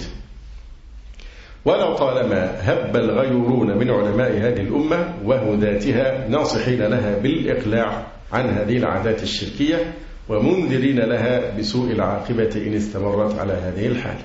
ولطالما هب الغيورون من علماء هذه الأمة وهداتها ناصحين لها بالإقلاع عن هذه العادات الشركية ومنذرين لها بسوء العاقبة إن استمرت على هذه الحال.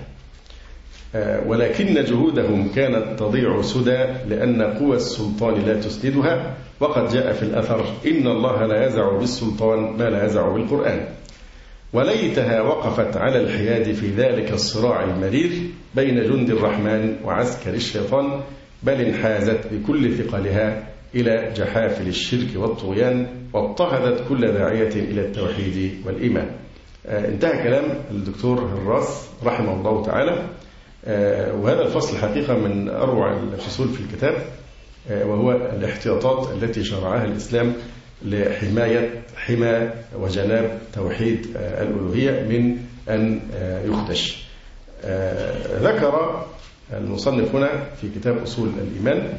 ولكن جهودهم كانت تضيع سدى لأن قوى السلطان لا تسندها، وقد جاء في الأثر إن الله لا يزع بالسلطان ما لا يزع بالقرآن. وليتها وقفت على الحياد في ذلك الصراع المرير بين جند الرحمن وعسكر الشيطان، بل انحازت بكل ثقلها إلى جحافل الشرك والطغيان واضطهدت كل داعية إلى التوحيد والإيمان. انتهى كلام الدكتور هراس رحمه الله تعالى. وهذا الفصل حقيقة من أروع الفصول في الكتاب، وهو الاحتياطات التي شرعها الإسلام لحماية حمى وجناب توحيد الألوهية من أن يخدش. ذكر المصنف هنا في كتاب أصول الإيمان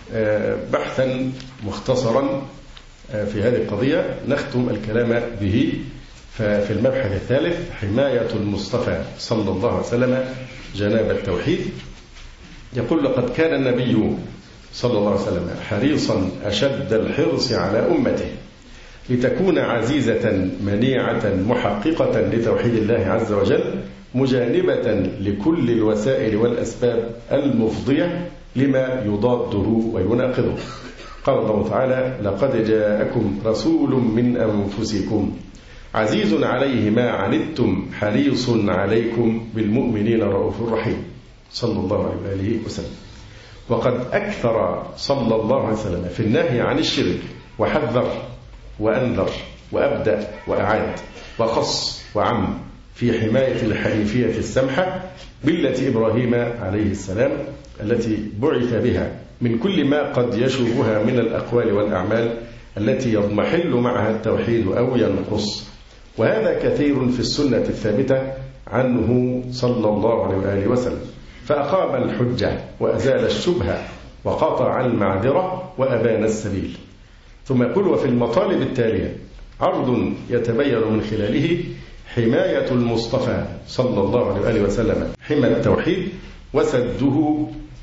بحثا مختصرا في هذه القضية نختم الكلام به. ففي المبحث الثالث حماية المصطفى صلى الله عليه وسلم جناب التوحيد، يقول: لقد كان النبي صلى الله عليه وسلم حريصا أشد الحرص على أمته لتكون عزيزة منيعة محققة لتوحيد الله عز وجل مجانبة لكل الوسائل والأسباب المفضية لما يضاده ويناقضه. قال الله تعالى: لقد جاءكم رسول من أنفسكم عزيز عليه ما عنتم حريص عليكم بالمؤمنين رؤوف رحيم، صلى الله عليه وسلم. وقد أكثر صلى الله عليه وسلم في النهي عن الشرك وحذر وأنذر وأبدأ وأعاد وخص وعم في حماية الحنيفية السمحة بالتي إبراهيم عليه السلام التي بعث بها من كل ما قد يشوبها من الأقوال والأعمال التي يضمحل معها التوحيد أو ينقص. وهذا كثير في السنة الثابتة عنه صلى الله عليه وآله وسلم، فأقام الحجة وأزال الشبهة وقاطع المعذرة وأبان السبيل. ثم يقول: وفي المطالب التالية عرض يتبين من خلاله حماية المصطفى صلى الله عليه وآله وسلم حمى التوحيد وسده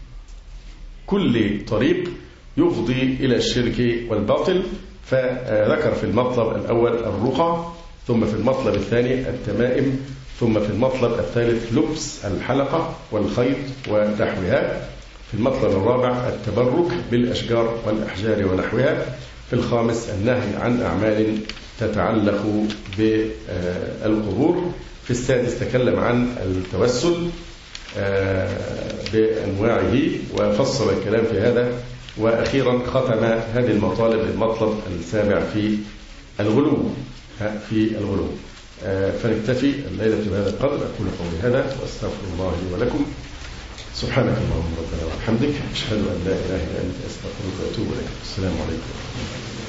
كل طريق يفضي إلى الشرك والباطل. فذكر في المطلب الأول الرقى، ثم في المطلب الثاني التمائم، ثم في المطلب الثالث لبس الحلقة والخيط ونحوها، في المطلب الرابع التبرك بالأشجار والأحجار ونحوها، في الخامس النهي عن أعمال تتعلق بالقبور، في السادس تكلم عن التوسل بأنواعه وفصل الكلام في هذا، وأخيرا ختم هذه المطالب المطلب السابع في الغلو فنكتفي الليلة بهذا القدر. أقول قولي هذا وأستغفر الله لي ولكم. سبحانك اللهم ربنا وبحمدك، أشهد أن لا إله إلا أنت، أستغفرك وأتوب إليك. السلام عليكم.